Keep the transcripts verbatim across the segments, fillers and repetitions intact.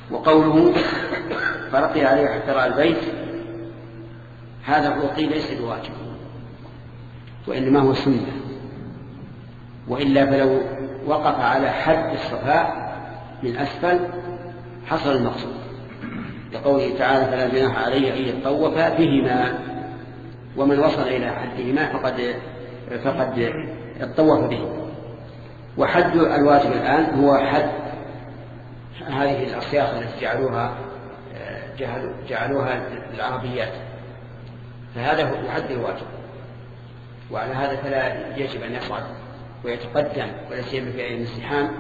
وقوله فرقي عليه حتى رأى البيت، هذا الرقي ليس بواجب وإنما هو سنة، وإلا فلو وقف على حد الصفاء من أسفل حصل المقصود، لقوله تعالى فلا جناح عليه أن يطوف بهما، ومن وصل إلى حدهما فقد فقد اطوف به. وحد الواجب الآن هو حد هذه الأصياغ التي جعلوها جعلوها للعربيات، فهذا هو حد الواجب، وعلى هذا فلا يجب أن يصعد ويتقدم ولا سيما في أيام الازدحام.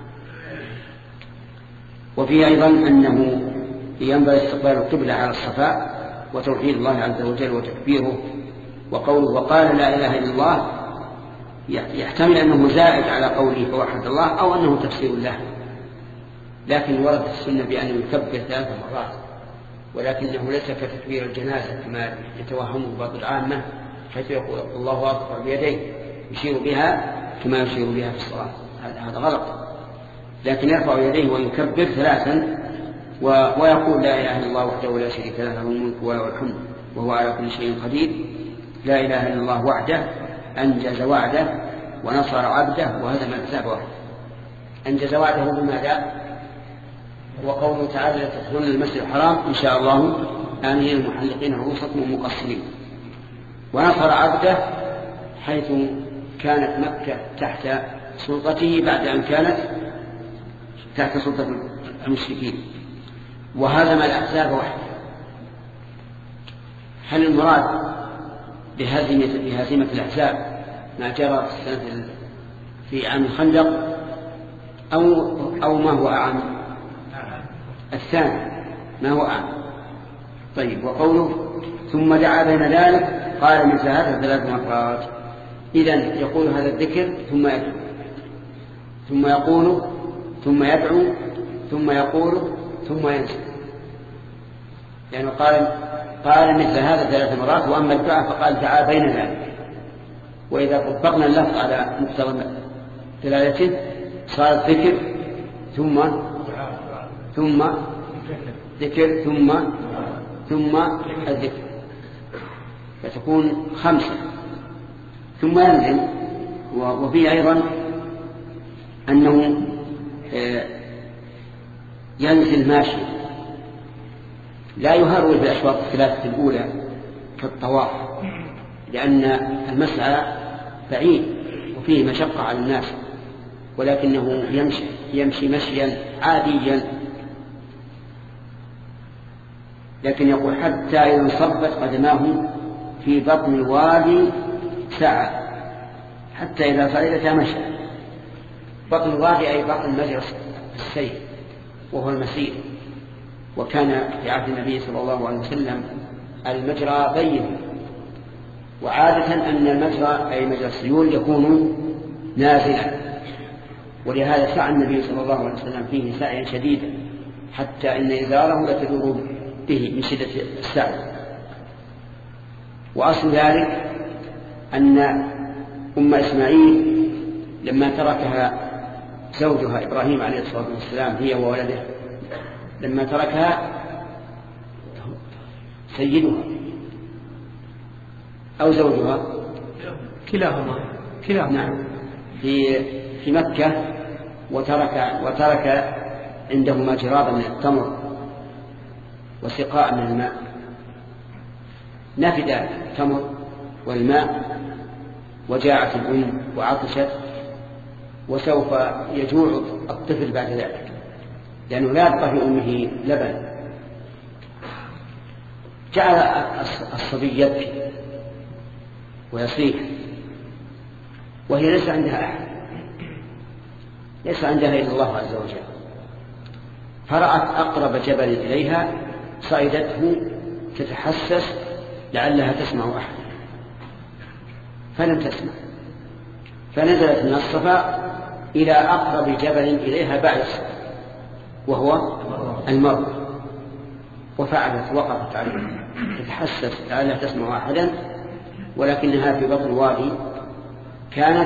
وفيه أيضا أنه ينبغي استقبال القبلة على الصفاء وتوحيد الله عز وجل وتكبيره. وقوله وقال لا إله إلا الله يحتمل أنه زائد على قوله فوحد الله أو أنه تفسير له، لكن ورد السنة بأنه يكبر ثلاث مرات، ولكنه ليس كتكبير الجنازة كما يتوهمه بعض العامة حيث يقول الله أكبر بيديه يشير بها كما يشير بها في الصلاة، هذا غلط، لكن يرفع يديه ويكبر ثلاثا ويقول لا إله إلا الله وحده لا شريك له له الملك وله الحمد وهو على كل شيء قدير، لا إله إلا الله وحده أنجز وعده ونصر عبده وهزم الأحزاب وحده. أنجز وعده بماذا؟ وقوله تعالى تدخلون المسجد الحرام إن شاء الله آمنين محلقين رؤوسكم ومقصرين. ونصر عبده حيث كانت مكة تحت سلطته بعد أن كانت تحت سلطة المشركين، وهزم الأحزاب وحده. هل المراد بهزيمة بهزيمة الأحزاب ما جرى في السنة في عام الخندق أو أو ما هو أعم؟ الثاني ما هو أعم. طيب وقوله ثم دعا بين ذلك قال مثل هذا ثلاث مرات، إذن يقول هذا الذكر ثم يدعو ثم يقول ثم يدعو ثم يقول ثم ينسى، يعني قال قال مثل هذا ثلاث مرات. وأما الدعاء فقال دعا بين ذلك، وإذا طبقنا اللفظ على مقتضى دلالته صار الذكر ثم ثم ذكر ثم ثم الذكر، فتكون خمسة. ثم ينزل. وفيه أيضا أنه ينزل ماشي لا يهرول بالأشواط الثلاثة الأولى كالطواف، لأن المسعى بعيد وفيه مشقة على الناس، ولكنه يمشي يمشي مشيا عاديا، لكن يقول حتى إذا انصبت قدماه في بطن الوادي سعى، حتى إذا صعدتها مشى. بطن الوادي أي بطن مجرى السير وهو المسير، وكان في عهد النبي صلى الله عليه وسلم المجرى ضيق، وعادة أن المجرى أي مجرى السيول يكون نازلا، ولهذا سعى النبي صلى الله عليه وسلم فيه سعيا شديدا حتى إن إزاره لتدور به من شدة السعي. وأصل ذلك أن أم إسماعيل لما تركها زوجها إبراهيم عليه الصلاة والسلام هي وولده، لما تركها سيدها أو زوجها كلاهما كلاهما نعم في في مكة، وترك وترك عندهما جرابا من التمر وسقاء من الماء، نفد التمر والماء وجاعت الأم وعطشت، وسوف يجوع الطفل بعد ذلك لأنه لا يبقى في أمه لبن. جعل الصبي يبكي ويصيح وهي ليس عندها أحد، ليس عندها إلا الله عز وجل، فرأت أقرب جبل إليها صعدته تتحسس لعلها تسمع أحد، فلم تسمع، فنزلت من الصفا إلى أقرب جبل إليها بعد الصفا وهو المروة، وفعلت وقفت عليه تتحسس لعلها تسمع أحدا، ولكنها في بطن الوادي كانت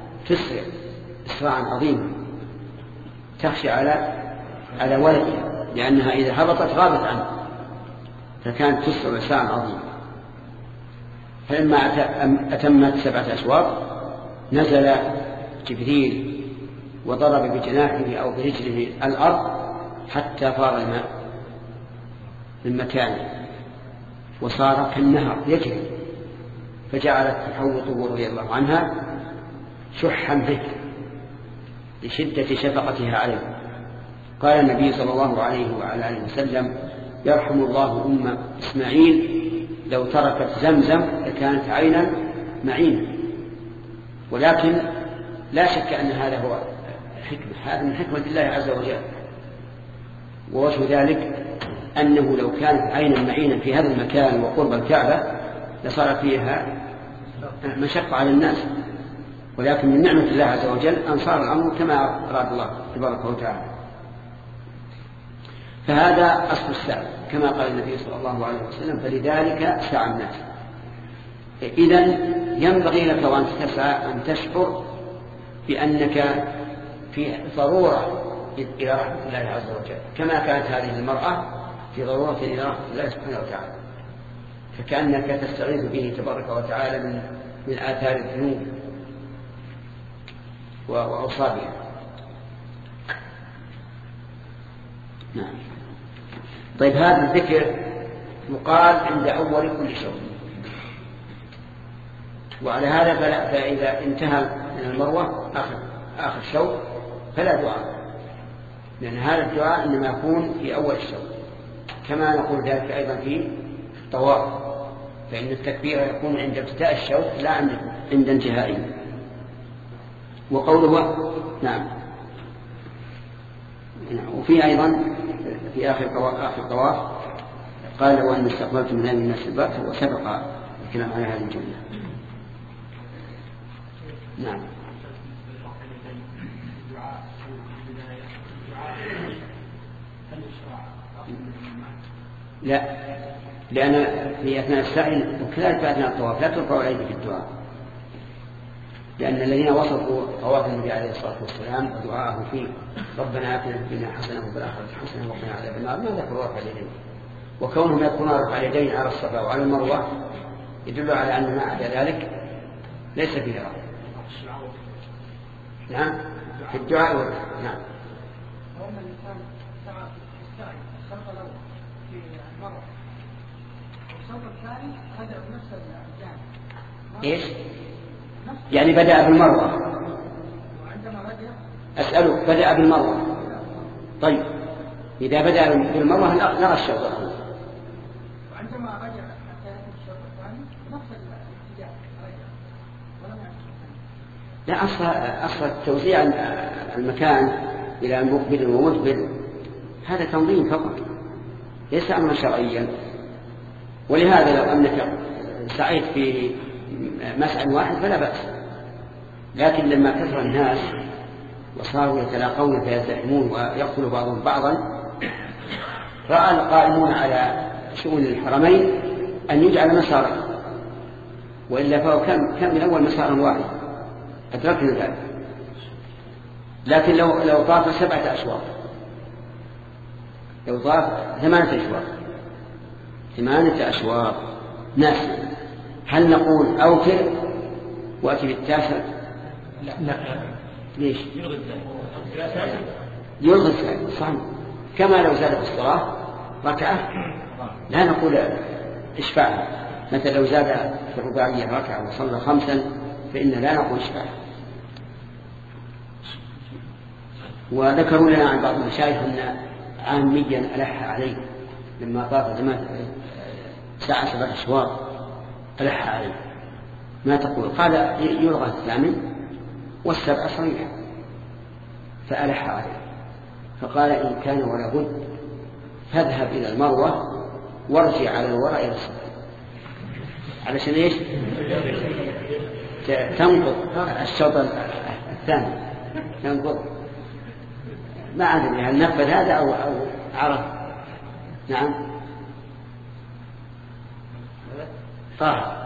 تسرع إسراعا عظيما تخشى على على ولدها لأنها إذا هبطت غابت عنه، فكانت تسع ساعة عظيمة. فلما أتمت سبعة أشواط نزل جبريل وضرب بجناحه أو برجله الأرض حتى فار الماء من مكانه وصار كالنهر يجري، فجعلت تحوطه رضي الله عنها شحا به لشدة شفقتها عليه. قال النبي صلى الله عليه وعلى آله وسلم: يرحم الله أم إسماعيل لو تركت زمزم لكانت عينا معينا. ولكن لا شك أن هذا هو حكمة، هذا من حكمة الله عز وجل. ووجه ذلك أنه لو كانت عينا معينا في هذا المكان وقرب الكعبة لصار فيها مشقة على الناس، ولكن من نعمة الله عز وجل أن صار الأمر كما أراد الله تبارك وتعالى. فهذا أصل السعي كما قال النبي صلى الله عليه وسلم: فلذلك سعى الناس. إذن ينبغي لك وأن تسعى أن تشعر بأنك في ضرورة إلى رحمة الله عز وجل، كما كانت هذه المرأة في ضرورة إلى رحمة الله سبحانه وتعالى، فكأنك تستغيث به تبارك وتعالى من من آثار الذنوب وأوصابها. نعم. طيب، هذا الذكر يقال عند أول كل شوط، وعلى هذا فلا فإذا انتهى من المروة آخر آخر شوط فلا دعاء، لأن هذا الدعاء إنما يكون في أول الشوط، كما نقول ذلك أيضا في الطواف، فإن التكبير يكون عند ابتداء الشوط لا عند انتهائه. وقوله نعم. وفي أيضا في آخر آخر الطواف قال: وأن استقبلت من أمر الناس الباب، وسبق الكلام على هذه الجملة. نعم. لا، لأن في أثناء السعي وكذلك في أثناء الطواف لا ترفع الأيدي في الدعاء، لأن الذين وصفوا طواف النبي عليه الصلاة والسلام ودعاءه فيه: ربنا آتنا في الدنيا حسنة وفي الآخرة حسنة وقنا عذاب النار، ما ذكروا رفع اليدين. وكونهم يذكرون رفع اليدين على الصفا وعلى المروة يدل على أن ما عدا ذلك ليس فيه رفع. نعم، في الدعاء والرفع. نعم. إيش؟ يعني بدأ بالمروة. أسألك، بدأ بالمروة. طيب، إذا بدأ بالمروة نرى الشوط الأول. وعندما رجع حتى يأتي الشوط الثاني نفس الاتجاه رجع. لا، أصل أصل توزيع المكان إلى مقبل ومدبر هذا تنظيم فقط، ليس أمرا شرعيا. ولهذا لو أنك سعيت في مسعى واحد فلا بأس، لكن لما كثر الناس وصاروا يتلاقون فيزدحمون ويقتل بعضهم بعضا، رأى القائمون على شؤون الحرمين أن يجعل مسارا، وإلا فهو كان كان من أول مسار واحد، أدركنا ذلك. لكن لو لو طاف سبعة أشواط، لو طاف ثمانية أشواط ثمانية أشواط ناس، هل نقول أوتر وأتي بالتاسع؟ لا لا. ليش؟ يلغي الثاني صح، كما لو زاد في الصلاة ركعة لا نقول إشفاع. مثلا لو زاد في الرباعية ركعة وصلى خمسا فإن لا نقول إشفاع. وذكروا لنا عن بعض المشايخ أن عاميا ألح عليه لما طاف جماعة ساعة سبع أشواط ألح عليه، ما تقول؟ قال يلغى الثامن والسبع صريحة، فألح عليه، فقال: إن كان ولا بد فاذهب إلى المروة وارجع على الوراء إلى الصفا. علشان إيش؟ تنقض الشوط الثاني، تنقض. ما أدري هل نفذ هذا أو أو عرف. نعم. طه.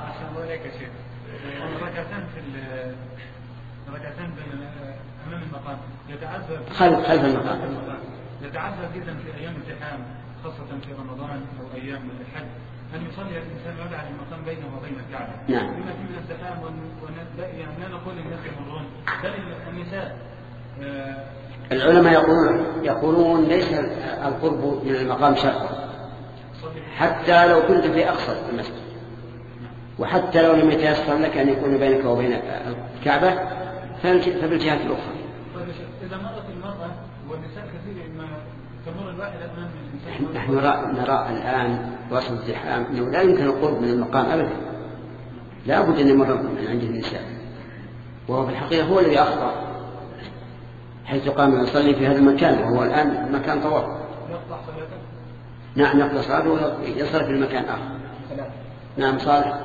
ركعتان في ركعتان أمام المقام يتعذر خلف خلف المقام. يتعذر جدا في أيام الزحام خاصة في رمضان أو أيام الحج أن يصلي الإنسان ويجعل المقام بينه وبين الكعبة. نعم. بما فيه من الزحام يعني لا نقول الناس يمرون بل النساء. آه العلماء يقولون يقولون ليس القرب من المقام شرط حتى لو كنت في أقصى المسجد، وحتى لو لم يتيسر لك أن يكون بينك وبين الكعبة فبالجهة الأخرى. إذا مرت المرأة والنساء كثير ما تمر الواحد أمام الإنسان. نحن نرى, نرى الآن وسط الزحام أنه لا يمكن القرب من المقام أبدا، لا بد أن يمر من عند النساء، وهو في الحقيقة هو الذي أخطأ حيث قام يصلي في هذا المكان وهو الآن مكان طواف. يقطع صلاته؟ نعم يقطع صلاته ويصل في المكان آخر. نعم صالح.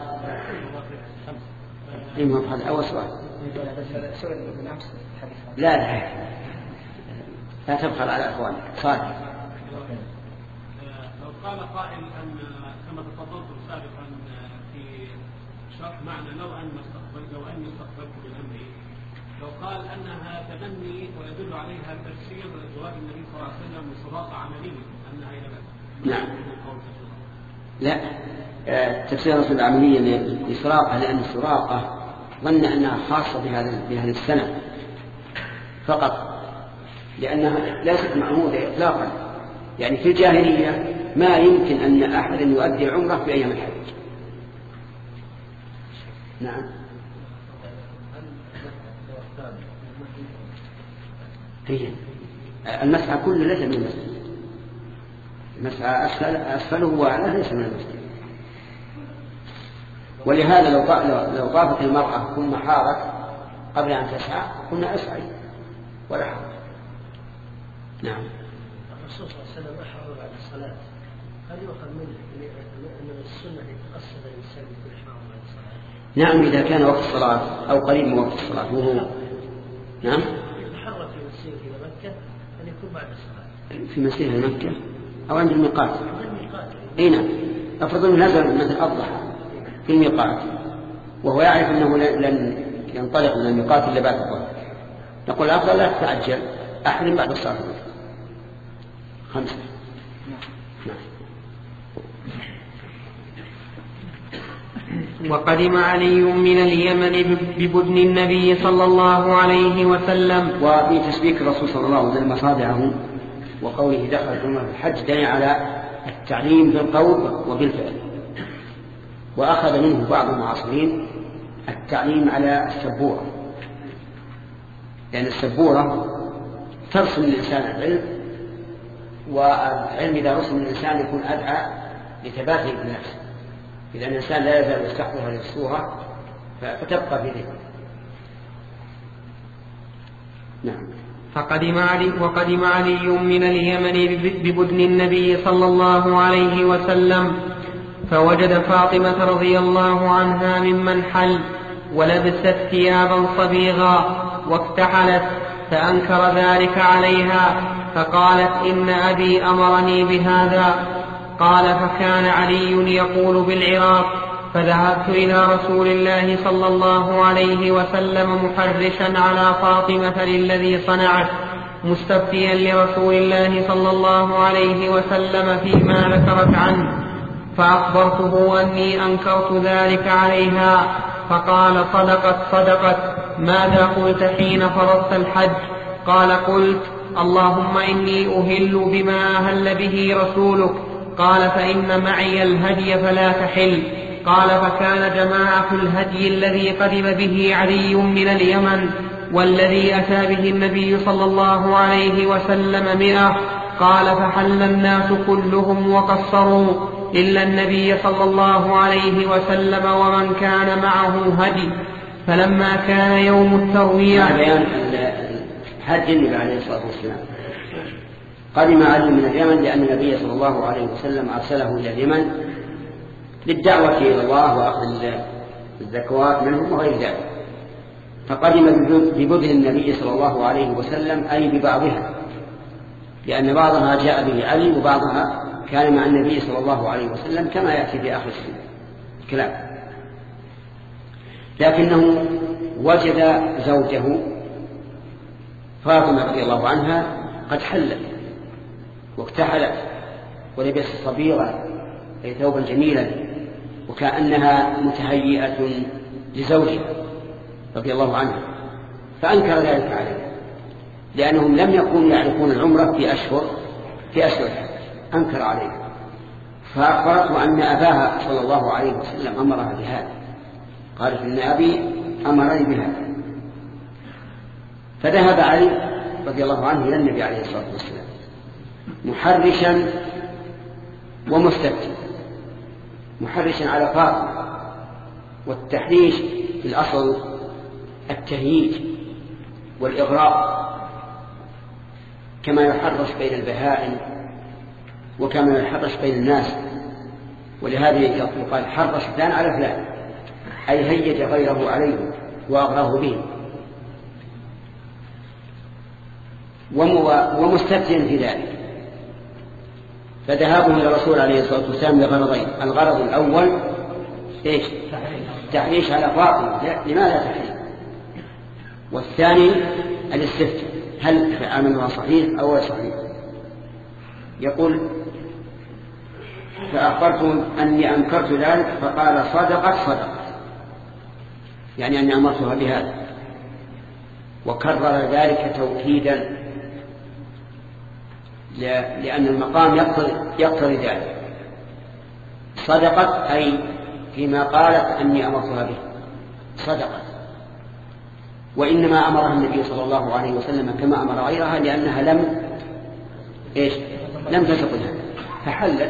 إيه هذا أول سؤال. لا لا لا تبخل على أخوانك. صالح. لو قال قائل أن كما تفضلتم سابقا في شرح معنى لو أن استقبلت لو أني استقبلت بالأمر، لو قال أنها تبني ويدل عليها تفسير جواب النبي صلى الله عليه وسلم بصراحة عملية أنها إلى بس. نعم. لا تفسير الرسول العملية لسراقة لأن السراقة ظن أنها خاصة بهذا بهذه السنة فقط، لأنها ليست معهودة إطلاقا. يعني في الجاهلية ما يمكن أن أحد يؤدي عمره في أيام الحج. نعم. هي المسعى كله ليس من المسجد، المسعى أسفل أسفله وأعلاه ليس من المسجد. ولهذا لو لو طافت المرأة ثم حارت قبل أن تسعى كنا أسعي ولا حرج. نعم. الرسول صلى الله عليه وسلم أحرر بعد الصلاة، هل يؤخذ منه أن السنة يتقصد الإنسان بكل إحرام بعد الصلاة؟ نعم إذا كان وقت الصلاة أو قريب من وقت الصلاة وهو نعم يتحرك في مسيره إلى مكة أن يكون بعد الصلاة في مسيره إلى مكة أو عند الميقات. عند الميقات. أي نعم. أفرض أنه نزل مثل الضحى في الميقات وهو يعرف أنه لن ينطلق من الميقات إلا بعد الظهر، نقول أفضل لا تتعجل أحرم بعد الصلاة خمسة. نعم. وقدم علي من اليمن ببدن النبي صلى الله عليه وسلم. وفي تسبيك الرسول صلى الله عليه وسلم مصادعه وقوله دخل في الحج دل على التعليم بالقول وبالفعل، وأخذ منه بعض المعاصرين التعليم على السبورة، لأن السبورة ترسم الإنسان العلم، والعلم إذا رسم الإنسان يكون أدعى لثباته بالنفس، إذا الإنسان لا يزال يستحضر هذه الصورة فتبقى في ذهنه. نعم. فقدم علي وقدم علي من اليمن ببدن النبي صلى الله عليه وسلم فوجد فاطمة رضي الله عنها ممن حل ولبست ثيابا صبيغا واكتحلت، فأنكر ذلك عليها فقالت إن أبي أمرني بهذا. قال فكان علي يقول بالعراق، فذهبت إلى رسول الله صلى الله عليه وسلم محرشا على فاطمة للذي صنعت، مستفتيا لرسول الله صلى الله عليه وسلم فيما ذكرت عنه، فأخبرته أني أنكرت ذلك عليها، فقال صدقت صدقت. ماذا قلت حين فرضت الحج؟ قال قلت اللهم إني أهل بما أهل به رسولك. قال فإن معي الهدي فلا تحل. قال فكان جماعة الهدي الذي قدم به علي من اليمن والذي أتى به النبي صلى الله عليه وسلم مئة. قال فحل الناس كلهم وقصروا إلا النبي صلى الله عليه وسلم ومن كان معه هدي. فلما كان يوم التروية بيان حج النبي عليه الصلاة والسلام، قدم علي من اليمن لأن النبي صلى الله عليه وسلم أرسله إلى اليمن للدعوة إلى الله وأخذ الزكوات منهم وغير ذلك، فقدم ببدن النبي صلى الله عليه وسلم أي ببعضها، لأن بعضها جاء به علي وبعضها كان مع النبي صلى الله عليه وسلم كما يأتي في آخر الكلام. لكنه وجد زوجه فاطمة رضي الله عنها قد حلت واكتحلت ولبست صبيغة أي ثوبا جميلا وكأنها متهيئة لزوجها رضي الله عنه، فأنكر ذلك عليه لأنهم لم يكونوا يعرفون العمرة في أشهر في أشهر أنكر عليه، فأخبرته أن أباها صلى الله عليه وسلم أمرها بهذا، قالت إن أبي أمرني بهذا. فذهب علي رضي الله عنه إلى النبي عليه الصلاة والسلام محرشا ومستفتي، محرشا على فاطمة، والتحريش في الأصل التهييج والإغراء كما يحرش بين البهائم وكما يحرش بين الناس، ولهذا يقال حرش فلان على فلان أي هيج غيره عليه وأغراه به. ومستفتيا في ذلك، فذهابه إلى الرسول عليه الصلاة والسلام لغرضين: الغرض الأول إيش؟ تحريش على فاطمة، لماذا تحريش؟ والثاني الاستفتاء، هل عملها صحيح أو صحيح؟ يقول: فأخبرت أني أنكرت ذلك، فقال: صدقت صدقت، يعني أني أمرتها بهذا، وكرر ذلك توكيدا لأن المقام يقتضي ذلك. صدقت أي فيما قالت أني أمرتها به صدقت، وإنما أمرها النبي صلى الله عليه وسلم كما أمر غيرها لأنها لم إيش؟ لم تسقطها فحلت.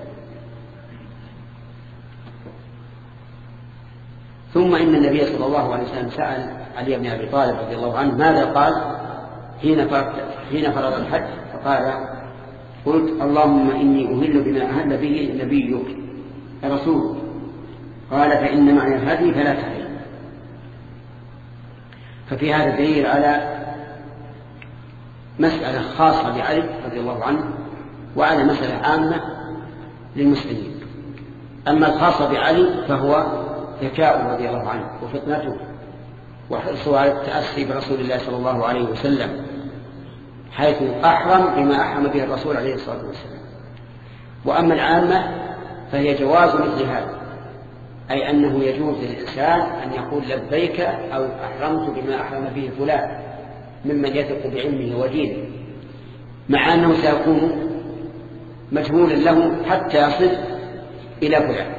ثم إن النبي صلى الله عليه وسلم سأل علي بن أبي طالب رضي الله عنه ماذا قال حين فرض حين فرض الحج، فقال: قلت: اللهم إني أهل بما أهل به نبيك رسولك. قال: فإن معي الهدي فلا تحل. ففي هذا دليل على مسألة خاصة بعلي رضي الله عنه وعلى مسألة عامة للمسلمين. أما الخاصة بعلي فهو ذكاؤه رضي الله عنه وفطنته وحرصه على التأسي برسول الله صلى الله عليه وسلم، حيث أحرم بما أحرم به الرسول عليه الصلاة والسلام. وأما العامة فهي جواز مثل هذا، أي أنه يجوز للإنسان أن يقول لبيك أو أحرمت بما أحرم به فلان ممن يثق بعلمه ودينه، مع أنه سيكون مجهولا له حتى يصل إلى فلان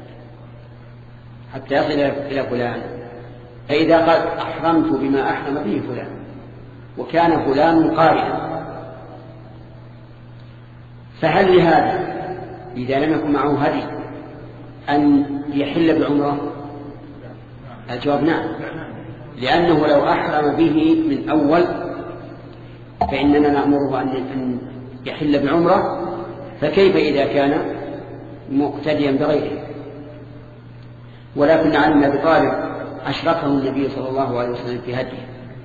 حتى يصل إلى فلان فإذا قال أحرمت بما أحرم به فلان وكان فلان قارئا، فهل لهذا إذا لم يكن معه هدي أن يحل بعمره؟ الجواب نعم، لأنه لو أحرم به من أول فإننا نأمره أن يحل بعمره، فكيف إذا كان مقتديا بغيره؟ ولكن علي بن أبي طالب أشركه النبي صلى الله عليه وسلم في هديه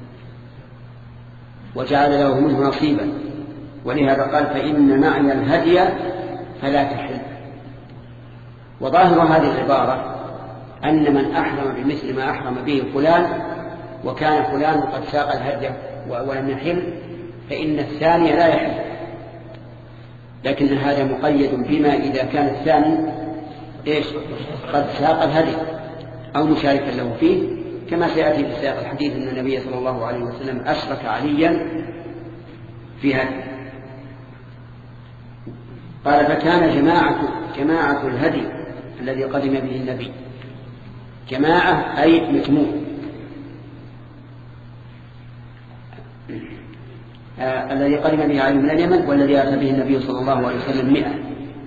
وجعل له منه نصيبا، ولهذا قال: فإن معي الهدي فلا تحل. وظاهر هذه العبارة أن من أحرم بمثل ما أحرم به فلان وكان فلان قد ساق الهدي ولم يحل فإن الثاني لا يحل، لكن هذا مقيد بما إذا كان الثاني إيش؟ قد ساق الهدي أو مشاركا له فيه، كما سيأتي في سياق الحديث أن النبي صلى الله عليه وسلم أشرك عليا في هدي. قال: فكان جماعة, جماعة الهدي الذي قدم به النبي، جماعة أي مجموع، آه الذي قدم به علي من اليمن والذي أتى به النبي صلى الله عليه وسلم مئة.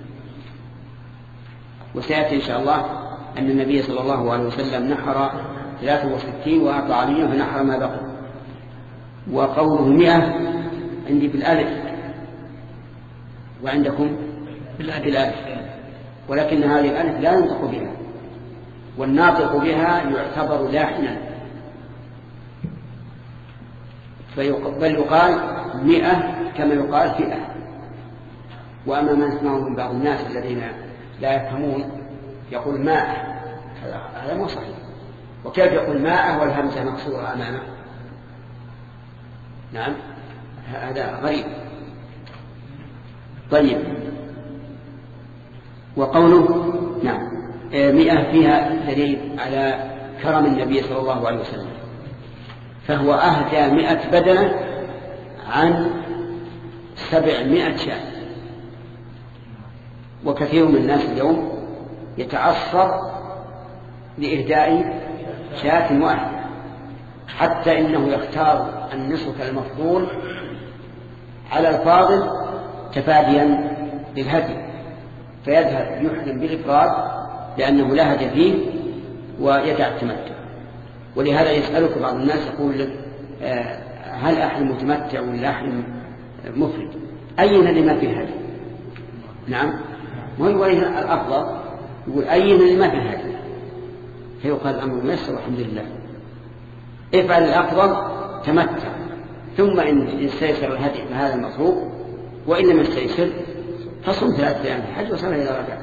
وسيأتي إن شاء الله أن النبي صلى الله عليه وسلم نحر ثلاثة وستين وأعطى عليا فنحر ما بقي. وقوله مئة عندي بالألف وعندكم بالألف، ولكن هذه الألف لا ينطق بها، والناطق بها يعتبر لاحنا، بل يقال مئة كما يقال فئة. وأما ما نسمعه من بعض الناس الذين لا يفهمون يقول ماء، هذا مو صحيح. وكيف يقول ماء والهمزة مكسورة أمامه؟ نعم، هذا غريب. طيب، وقوله نعم مئة فيها دليل على كرم النبي صلى الله عليه وسلم، فهو أهدى مئة بدنة عن سبعمائة شاة. وكثير من الناس اليوم يتعصر لإهداء شاة واحدة، حتى إنه يختار النسك المفضول على الفاضل تفاديا للهدي، فيذهب يحرم بالإفراد لأنه لا هدي فيه ويدع التمتع. ولهذا يسألك بعض الناس يقول هل أحرم متمتع ولا أحرم مفرد؟ أين اللي ما فيه هدي؟ نعم، وهو الأفضل يقول أين اللي ما فيه هدي، فيقال الأمر ميسر والحمد لله. افعل الأفضل تمتع، ثم إن استيسر الهدي بهذا المطلوب، وإن لم يستيسر فصم ثلاثة أيام في الحج وصلها إلى رجع.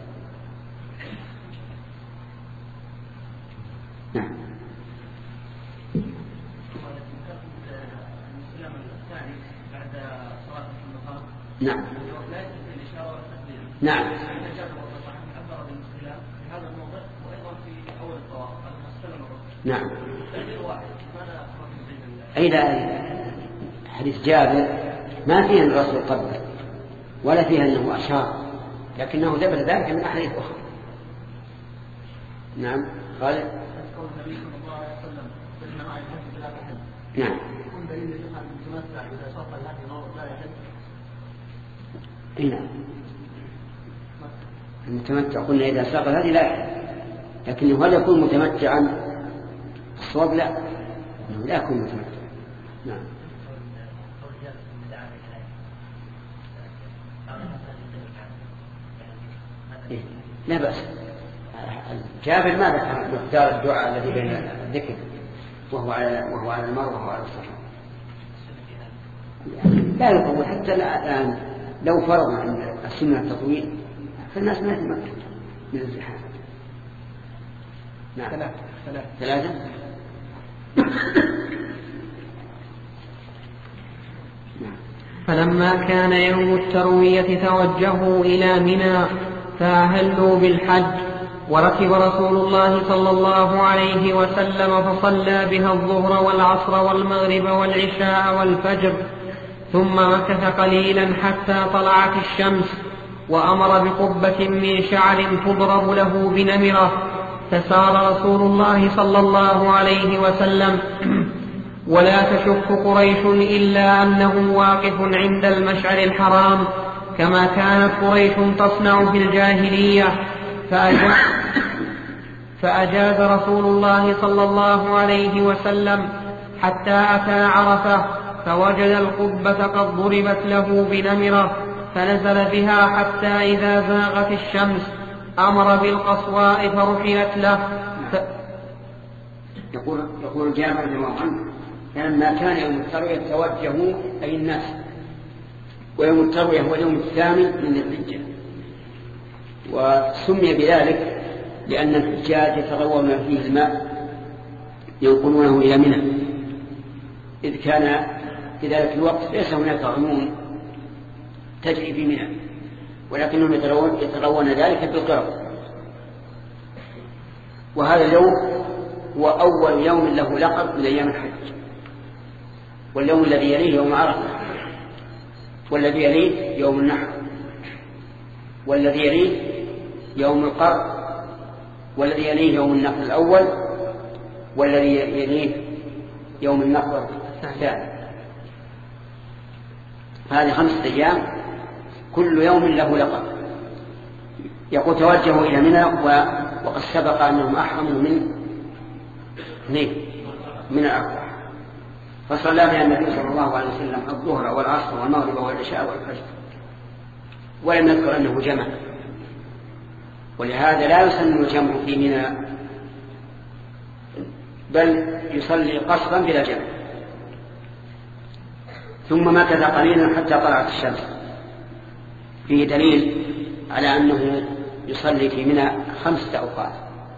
نعم. نعم. نعم. نعم. أي لا، حديث جابر ما فيه أن الرسول قبل ولا فيه أنه أشار، لكنه ثبت ذلك من أحاديث أخرى. نعم. قال يذكر النبي صلى الله عليه وسلم إن مع الحج بلا يحج. نعم. يكون دليل يجوز أن يتمتع إذا صف الهدي لا يحج. أي نعم. المتمتع قلنا إذا ساق الهدي لا يحج، لكنه هل يكون متمتعا؟ الصواب لا، إنه لا يكون متمتع. نعم. إيه؟ لا بأس. جابر ما ذكر مقدار الدعاء الذي بين الذكر وهو على وهو على المروة وهو على الصفا، يعني لا يقول حتى الآن لو فرضنا عند السنة التطويل فالناس ما يتمكن من الزحام. نعم. ثلاثة ثلاثة فلما كان يوم التروية توجهوا إلى منى فأهلوا بالحج، وركب رسول الله صلى الله عليه وسلم فصلى بها الظهر والعصر والمغرب والعشاء والفجر، ثم مكث قليلا حتى طلعت الشمس، وأمر بقبة من شعر تضرب له بنمرة، فسار رسول الله صلى الله عليه وسلم ولا تشك قريش إلا أنه واقف عند المشعر الحرام كما كانت قريش تصنع في الجاهلية. فأجاز, فأجاز رسول الله صلى الله عليه وسلم حتى أتى عرفة، فوجد القبة قد ضربت له بنمرة، فنزل بها حتى إذا زاغت الشمس أمر بالقصواء فرحلت له. ف... يقول يقول جابر رضي الله عنه لما كان يوم التروية توجهوا أي الناس، ويوم التروية هو اليوم الثامن من الحجة، وسمي بذلك لأن الحجاج يتغوون فيه الماء ينقلونه إلى منى، إذ كان في ذلك الوقت ليس هناك عيون تجري في منى، ولكنهم يتغوون ذلك بالقرب. وهذا اليوم هو أول يوم له لقب من أيام الحج، واليوم الذي يليه يوم عرفة، والذي يليه يوم النحر، والذي يليه يوم القر، والذي يليه يوم النحر الأول، والذي يليه يوم النحر الثاني. هذه خمسة أيام كل يوم له لقب. يقول توجهوا إلى منى، وقد سبق أنهم أحرموا من من العقبة، فصلى بها النبي صلى الله عليه وسلم الظهر والعصر والمغرب والعشاء والفجر، ولم يذكر أنه جمع، ولهذا لا يسن الجمع في منى، بل يصلي قصرا بلا جمع. ثم مكث قليلا حتى طلعت الشمس، فيه دليل على أنه يصلي في منى خمسة أوقات: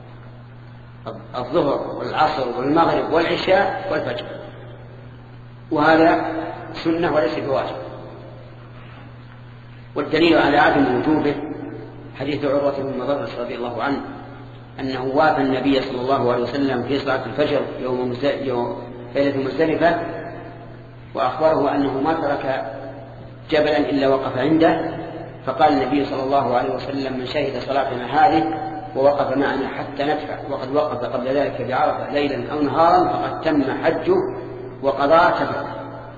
الظهر والعصر والمغرب والعشاء والفجر، وهذا سنة وليس بواجب. والدليل على عدم وجوبه حديث عروة بن مضرة رضي الله عنه أنه وافى النبي صلى الله عليه وسلم في صلاة الفجر يوم ليلة مزدلفة وأخبره أنه ما ترك جبلا إلا وقف عنده، فقال النبي صلى الله عليه وسلم: من شهد صلاتنا هذه ووقف معنا حتى ندفع وقد وقف قبل ذلك بعرفة ليلا أو نهارا فقد تم حجه وقضاء تفته.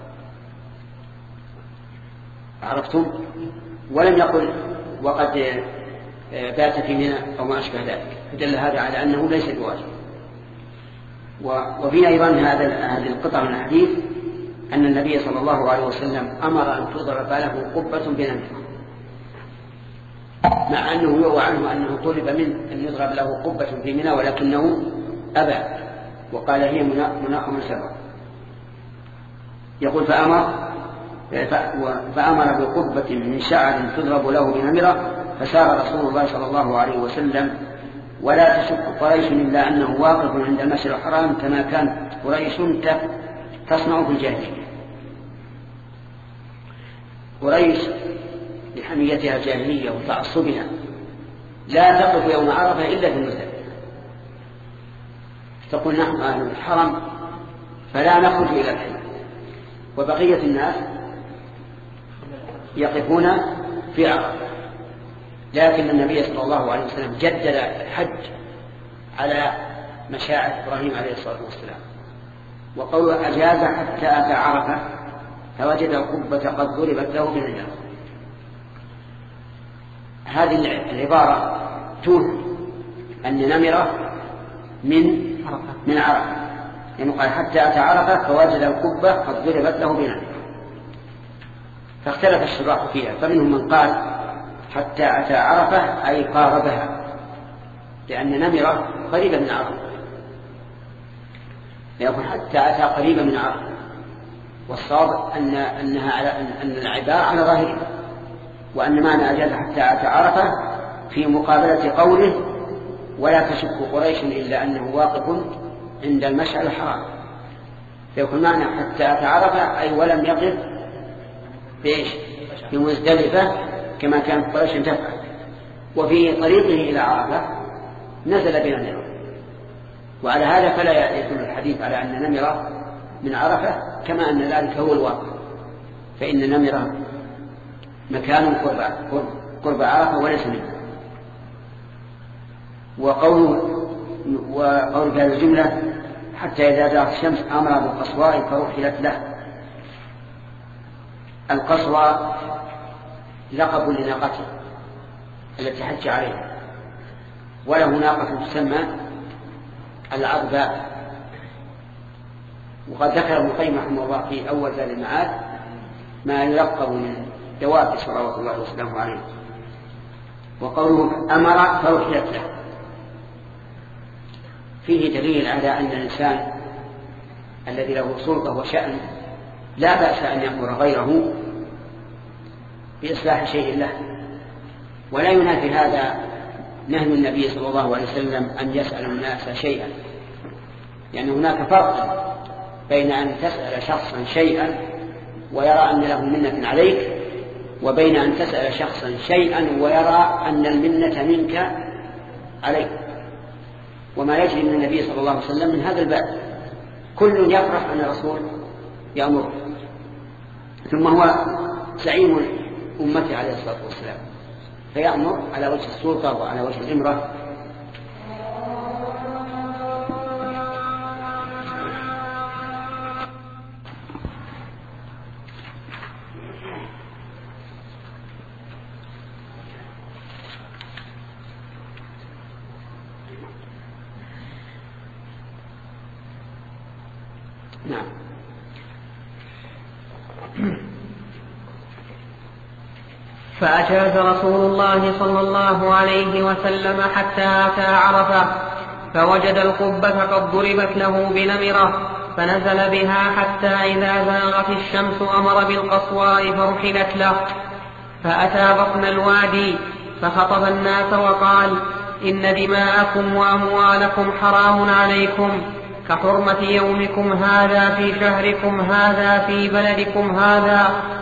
عرفتم؟ ولم يقل وقد بات في منى أو ما أشبه ذلك، فدل هذا على أنه ليس بواجب. وفي أيضا هذه القطعة من الحديث أن النبي صلى الله عليه وسلم أمر أن تضرب له قبة بنمرة، مع أنه يروى عنه أنه طلب منه أن يضرب له قبة في منى ولكنه أبى وقال هي مناخ من سبع. يقول فأمر فأمر بقبة من شعر تضرب له بنمرة، فسار رسول الله صلى الله عليه وسلم ولا تشك قريش إلا أنه واقف عند المسجد الحرام كما كانت قريش تصنع في الجاهلية. قريش بحميتها الجاهلية وتعصبها لا تقف يوم عرفة إلا في المزدلفة، تقول نحن أهل الحرم فلا نخرج إلى الحج، وبقية الناس يقفون في عرفة. لكن النبي صلى الله عليه وسلم جدد الحج على مشاعر إبراهيم عليه الصلاة والسلام، وقوله أجاز حتى أتى عرفة فوجد القبة قد ضربت له بالنجاة. هذه العبارة توهم أن نمرة من من عرفة، يعني قال حتى أتى عرفة فوجد القبة قد ضربت له بالنجاة. فاختلف الشراح فيها، فمنهم من قال حتى أتى عرفة أي قاربها، لأن نمرة قريبة من عرفة، يقول حتى أتى قريبا من عرفة، والصواب أن أنها على أن العبارة على ظاهرها، وأن معنى أجاز حتى أتى عرفة في مقابلة قوله ولا تشك قريش إلا أنه واقف عند المشعر الحرام، فيكون معنى حتى أتى عرفة أي ولم يقف بإيش في مزدلفة كما كانت قريش تفعل. وفي طريقه إلى عرفة نزل بين النمر، وعلى هذا فلا يدل الحديث على أن نمرة من عرفة، كما أن ذلك هو الواقع، فإن نمرة مكان قرب, قرب عرفة وليس منه. وقول وقول في هذه الجملة حتى إذا زالت الشمس أمر بالقصواء فرحلت له. القصوى لقب لناقته التي حج عليها، وله ناقة تسمى العضباء. وقد ذكر ابن القيم رحمه الله في أول زاد المعاد ما يلقب من دواب صلوات الله وسلامه عليه. وقوله أمر فرحلت له فيه دليل على أن الإنسان الذي له سلطة وشأن لا بأس أن يأمر غيره بإصلاح شيء له، ولا ينافي هذا نهي النبي صلى الله عليه وسلم أن يسأل الناس شيئا، لأن يعني هناك فرق بين أن تسأل شخصا شيئا ويرى أن له منة عليك، وبين أن تسأل شخصا شيئا ويرى أن المنة منك عليك. وما يجري من النبي صلى الله عليه وسلم من هذا الباب، كل يفرح أن الرسول يأمره، ثم هو زعيم أمته عليه الصلاة والسلام، فيأمر على وجه السلطة وعلى وجه الإمرة. نعم. فأجاز رسول الله صلى الله عليه وسلم حتى أتى عرفة فوجد القبة قد ضربت له بنمرة، فنزل بها حتى إذا زاغت الشمس أمر بالقصواء فرحلت له، فأتى بطن الوادي فخطب الناس وقال: إن دماءكم وأموالكم حرام عليكم كحرمة يومكم هذا في شهركم هذا في بلدكم هذا،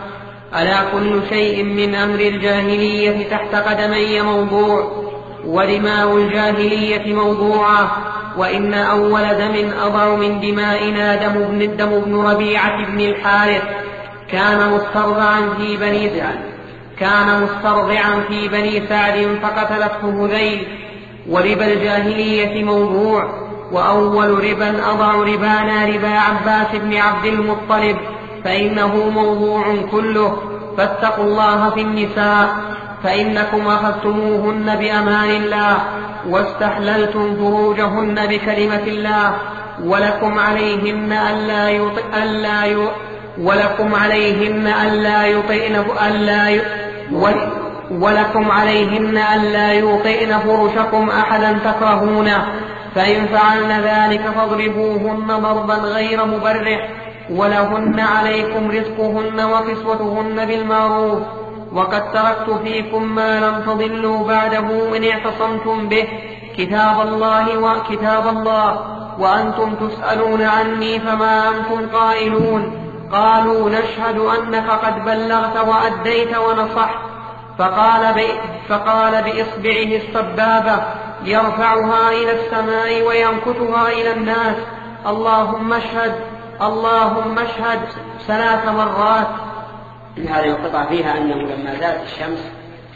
ألا كل شيء من أمر الجاهلية تحت قدمي موضوع، ودماء الجاهلية موضوعة، وإن أول دم أضع من دمائنا دم ابن الدم بن ربيعة بن الحارث كان مسترضعا في بني سعد كان مسترضعا في بني سعد فقتلته هذيل. وربا الجاهلية موضوع، وأول ربا أضع ربانا ربا عباس بن عبد المطلب فإنه موضوع كله. فاتقوا الله في النساء فإنكم أخذتموهن بأمان الله واستحللتم فروجهن بكلمة الله، ولكم عليهن ألا يطئن ألا ولكم عليهن ألا يطئن ألا ولكم عليهن ألا يطئن فرشكم أحدا تكرهونه، فإن فعلن ذلك فاضربوهن ضربا غير مبرح، ولهن عليكم رزقهن وكسوتهن بالمعروف. وقد تركت فيكم ما لم تضلوا بعده إن اعتصمتم به، كتاب الله وكتاب الله وأنتم تسألون عني فما أنتم قائلون. قالوا نشهد أنك قد بلغت وأديت ونصحت. فقال, فقال بإصبعه السبابة يرفعها إلى السماء وينكتها إلى الناس اللهم اشهد اللهم اشهد ثلاث مرات. هذه القطعة فيها أنه لما زالت الشمس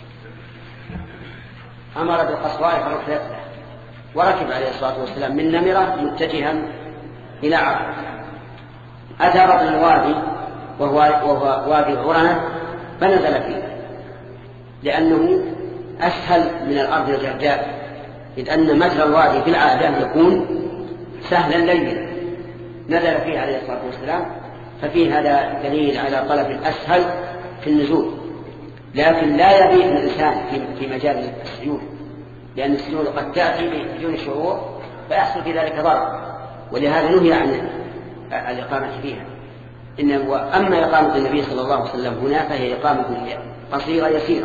أمر بالقصواء فركبت له، وركب عليه الصلاة والسلام من نمرة متجها إلى عرفة. أتى بطن الوادي وهو, وهو وادي عرنة فنزل فيه لأنه أسهل من الأرض الجرداء، إذ أن مجرى الوادي في العادة يكون سهلا لينا، نزل فيه عليه الصلاة والسلام. ففيه هذا دليل على طلب الأسهل في النزول، لكن لا يبيح الإنسان في مجال السجود، لأن السجود قد تأتي بدون شعور فيحصل في ذلك ضرر، ولهذا نهي عن الإقامة فيها. إن وأما إقامة النبي صلى الله عليه وسلم هنا فهي إقامة قصيرة يسيرة.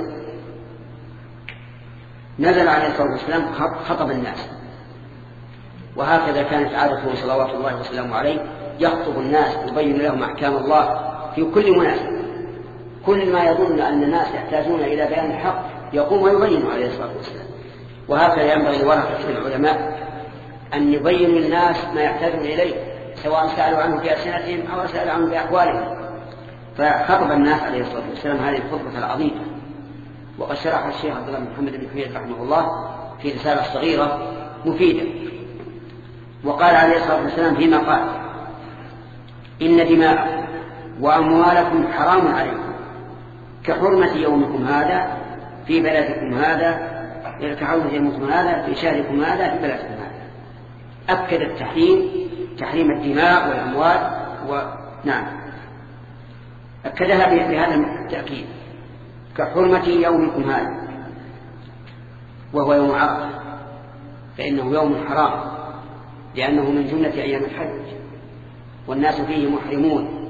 نزل عليه الصلاة والسلام خطب الناس، وهكذا كانت عادته صلوات الله وسلامه عليه، يخطب الناس يبين لهم أحكام الله في كل مناسبة. كل ما يظن أن الناس يحتاجون إلى بيان الحق يقوم ويبين عليه الصلاة والسلام. وهكذا ينبغي لورثة العلماء أن يبينوا للناس ما يحتاجون إليه، سواء سألوا عنه بألسنتهم أو سألوا عنه بأقوالهم. فخطب الناس عليه الصلاة والسلام هذه الخطبة العظيمة، وقد شرح الشيخ عبد الله بن محمد بن حميد رحمه الله في رسالة صغيرة مفيدة. وقال عليه الصلاة والسلام فيما قال: إن دماءكم وأموالكم حرام عليكم كحرمة يومكم هذا في بلدكم هذا، كحرمة يومكم هذا في شهركم هذا في بلدكم هذا. أكد التحريم، تحريم الدماء والأموال، ونعم أكدها بهذا التأكيد، كحرمة يومكم هذا، وهو يوم عرفة، فإنه يوم حرام لأنه من جملة أيام الحج والناس فيه محرمون.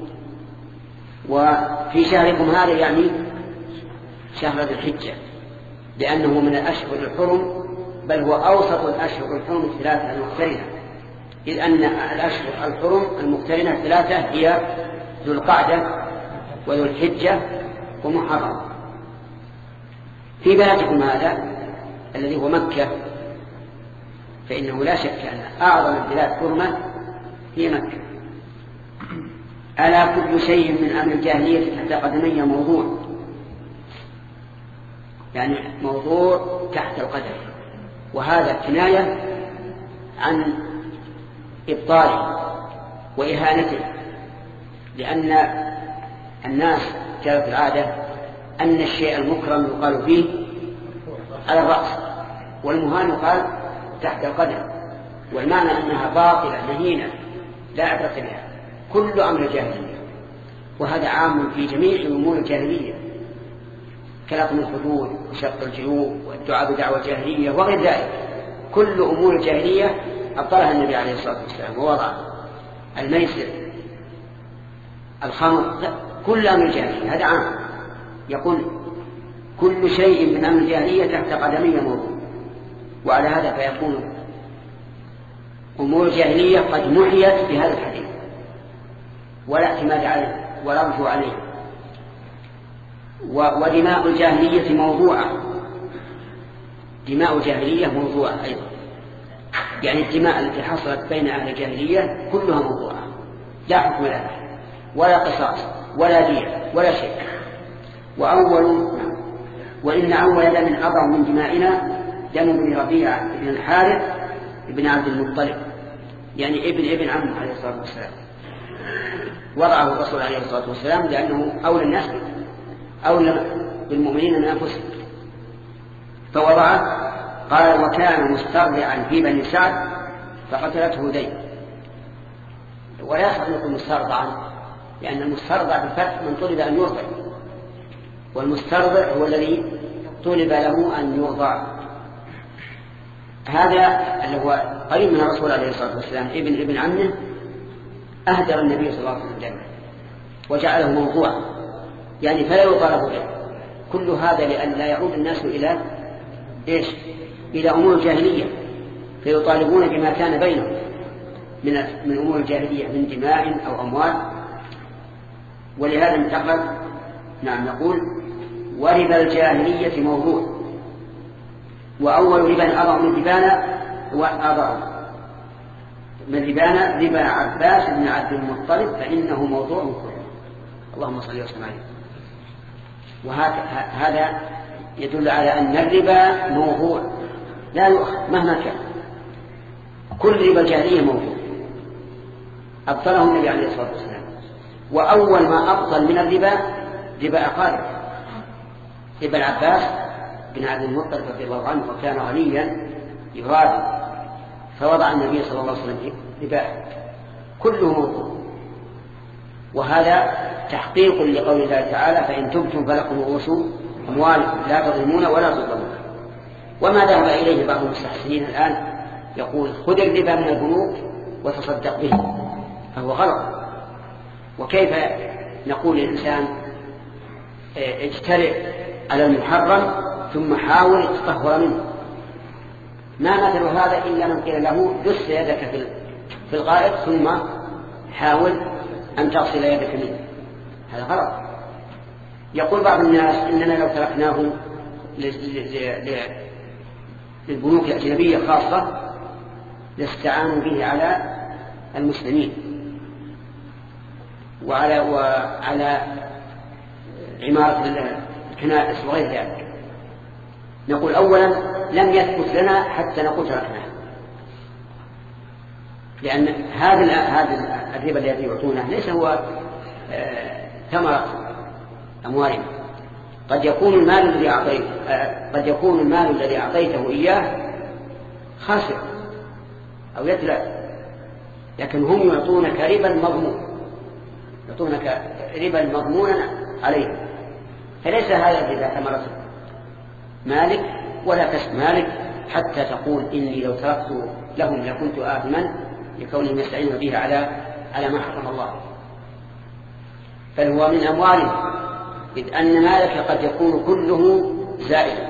وفي شهركم هذا يعني شهر ذي الحجة، لأنه من الأشهر الحرم، بل هو أوسط الأشهر الحرم الثلاثة المقترنة، إذ أن الأشهر الحرم المقترنة الثلاثة هي ذو القعدة وذو الحجة ومحرم. في بلدكم هذا الذي هو مكة، فإنه لا شك أن أعظم البلاد حرمة هي مكة. ألا كل شيء من أمر الجاهلية تحت قدمي موضوع، يعني موضوع تحت القدم، وهذا كناية عن إبطاله وإهانته، لأن الناس جرت العادة أن الشيء المكرم يقال فيه على الرأس، والمهان يقال تحت القدم، والمعنى أنها باطلة مهينة لا عبرة بها، كل أمر جاهلية. وهذا عام في جميع أمور الجاهلية، كلطم الخدود وشق الجيوب والدعاء بدعوى الجاهلية وغير ذلك. كل أمور الجاهلية أبطلها النبي عليه الصلاة والسلام ووضع الميسر، الخمر، كل أمر الجاهلية. هذا عام، يقول كل شيء من أمر الجاهلية تحت قدمي موضوع. وعلى هذا فيكون أمور الجاهلية قد محيت بهذا الحديث ولا اعتماد عليه ولا رجوع عليه. ودماء الجاهلية موضوعة، دماء الجاهلية موضوعة أيضا، يعني الدماء التي حصلت بين أهل الجاهلية كلها موضوعة، لا حكم لها ولا قصاص ولا دية ولا شيء. وأول وإن أول دم أضع من دمائنا دم بن ربيعة بن الحارث بن عبد المطلب، يعني ابن ابن عمه عليه الصلاة والسلام، وضعه الرسول عليه الصلاة والسلام لأنه أولى الناس أولى بالمؤمنين من أنفسهم، فوضعه. قال وكان مسترضعا في بني سعد فقتلته هذيل. ولا يصح أن يكون مسترضعا، لأن المسترضع بالفتح من طلب أن يرضع، والمسترضع هو الذي طلب له أن يرضع. هذا اللي هو قريب من الرسول عليه الصلاة والسلام ابن ابن عمه أهدر النبي صلى الله عليه وسلم الجنة وجعله موضوعا، يعني فلا يطالب به. كل هذا لأن لا يعود الناس إلى إيش؟ إلى أمور الجاهلية، فيطالبون بما كان بينهم من من أمور الجاهلية من دماء أو أموال. ولهذا انتقل نعم نقول وربا الجاهلية موضوع، وأول ربا أضع من ربانا وأضع من ربانا ربا عباس بن عبد المطلب فإنه موضوع كله. اللهم صل وسلم عليه. وهذا يدل على أن الربا موضوع لا يؤخذ مهما كان، كل ربا الجاهلية موضوع أبطله النبي عليه الصلاة والسلام. وأول ما أبطل من الربا ربا أقارب، ربا العباس بن عبد المطلب رضي الله عنه، وكان غنيا يغادر، فوضع النبي صلى الله عليه وسلم ربا كله موضوع. وهذا تحقيق لقول الله تعالى فإن تبتم فلكم رؤوس أموالكم لا تظلمون ولا تظلمون. وما ذهب إليه بعض المستحسنين الآن يقول خذ الربا من البنوك وتصدق به، فهو غلط. وكيف نقول للإنسان اجترئ على المحرم ثم حاول تطهر منه؟ ما مثل هذا إلا من قيل له دس يدك في الغائط ثم حاول أن تغسل يدك منه، هذا غلط. يقول بعض الناس إننا لو تركناه للبنوك الأجنبية خاصة لاستعانوا به على المسلمين وعلى وعلى عمارة الكنائس وغير ذلك. نقول أولا لم يثبت لنا حتى نقول تركناه، لأن هذا هذا الربا الذي يعطونه ليس هو ثمرة أموالنا. قد يكون المال الذي أعطيته قد يكون المال الذي أعطيته إياه خاسر أو يتلف، لكن هم يعطونك ربا مضمون، يعطونك ربا مضمونا عليه، فليس هذا الربا ثمرة مالك ولا كسب مالك حتى تقول إني لو تركت لهم لكنت آثما لكونهم يستعينون به على على ما حرم الله. بل هو من أموالهم، إذ أن مالك قد يكون كله زائدا.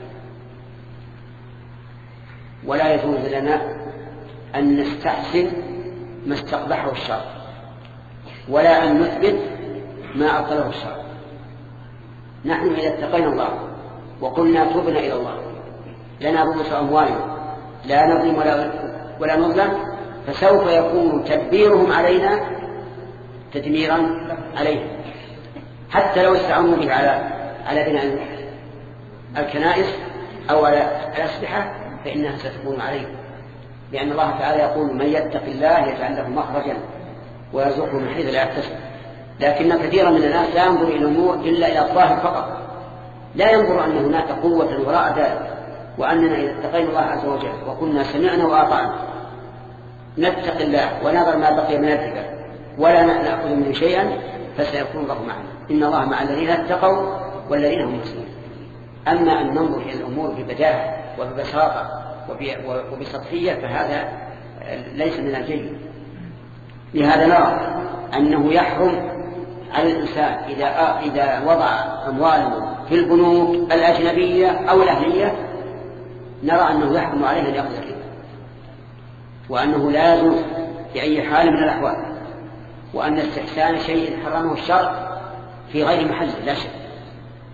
ولا يجوز لنا أن نستحسن ما استقبحه الشرع ولا أن نثبت ما أبطله الشرع. نحن إذا اتقينا الله وقلنا تبنا إلى الله لنا رؤوس أموالنا لا نظلم ولا, ولا نظلم، فسوف يكون تدبيرهم علينا تدميرا عليهم، حتى لو استعانوا به على على بناء الكنائس أو على الأسلحة فإنها ستكون عليهم، لأن الله تعالى يقول من يتق الله يجعل له مخرجا ويرزقه من حيث لا يحتسب. لكن كثيرا من الناس لا ينظر إلى الأمور إلا إلى الظاهر فقط، لا ينظر أن هناك قوة وراء ذلك، وأننا إذا اتقينا الله عز وجل وكنا سمعنا وأطعنا نتق الله ونظر ما بقي من الربا ولا نأخذ منه شيئا فسيكون الله معنا. إن الله مع الذين اتقوا والذين هم محسنون. أما أن ننظر إلى الأمور ببداهة وببساطة وبسطحية فهذا ليس من الجيد. لهذا نرى أنه يحرم على الإنسان إذا إذا وضع أمواله في البنوك الأجنبية أو الأهلية، نرى أنه يحرم عليه أن يأخذ الربا، وأنه لا يجوز بأي حال من الأحوال، وأن استحسان شيء حرمه الشرع في غير محل لا شك.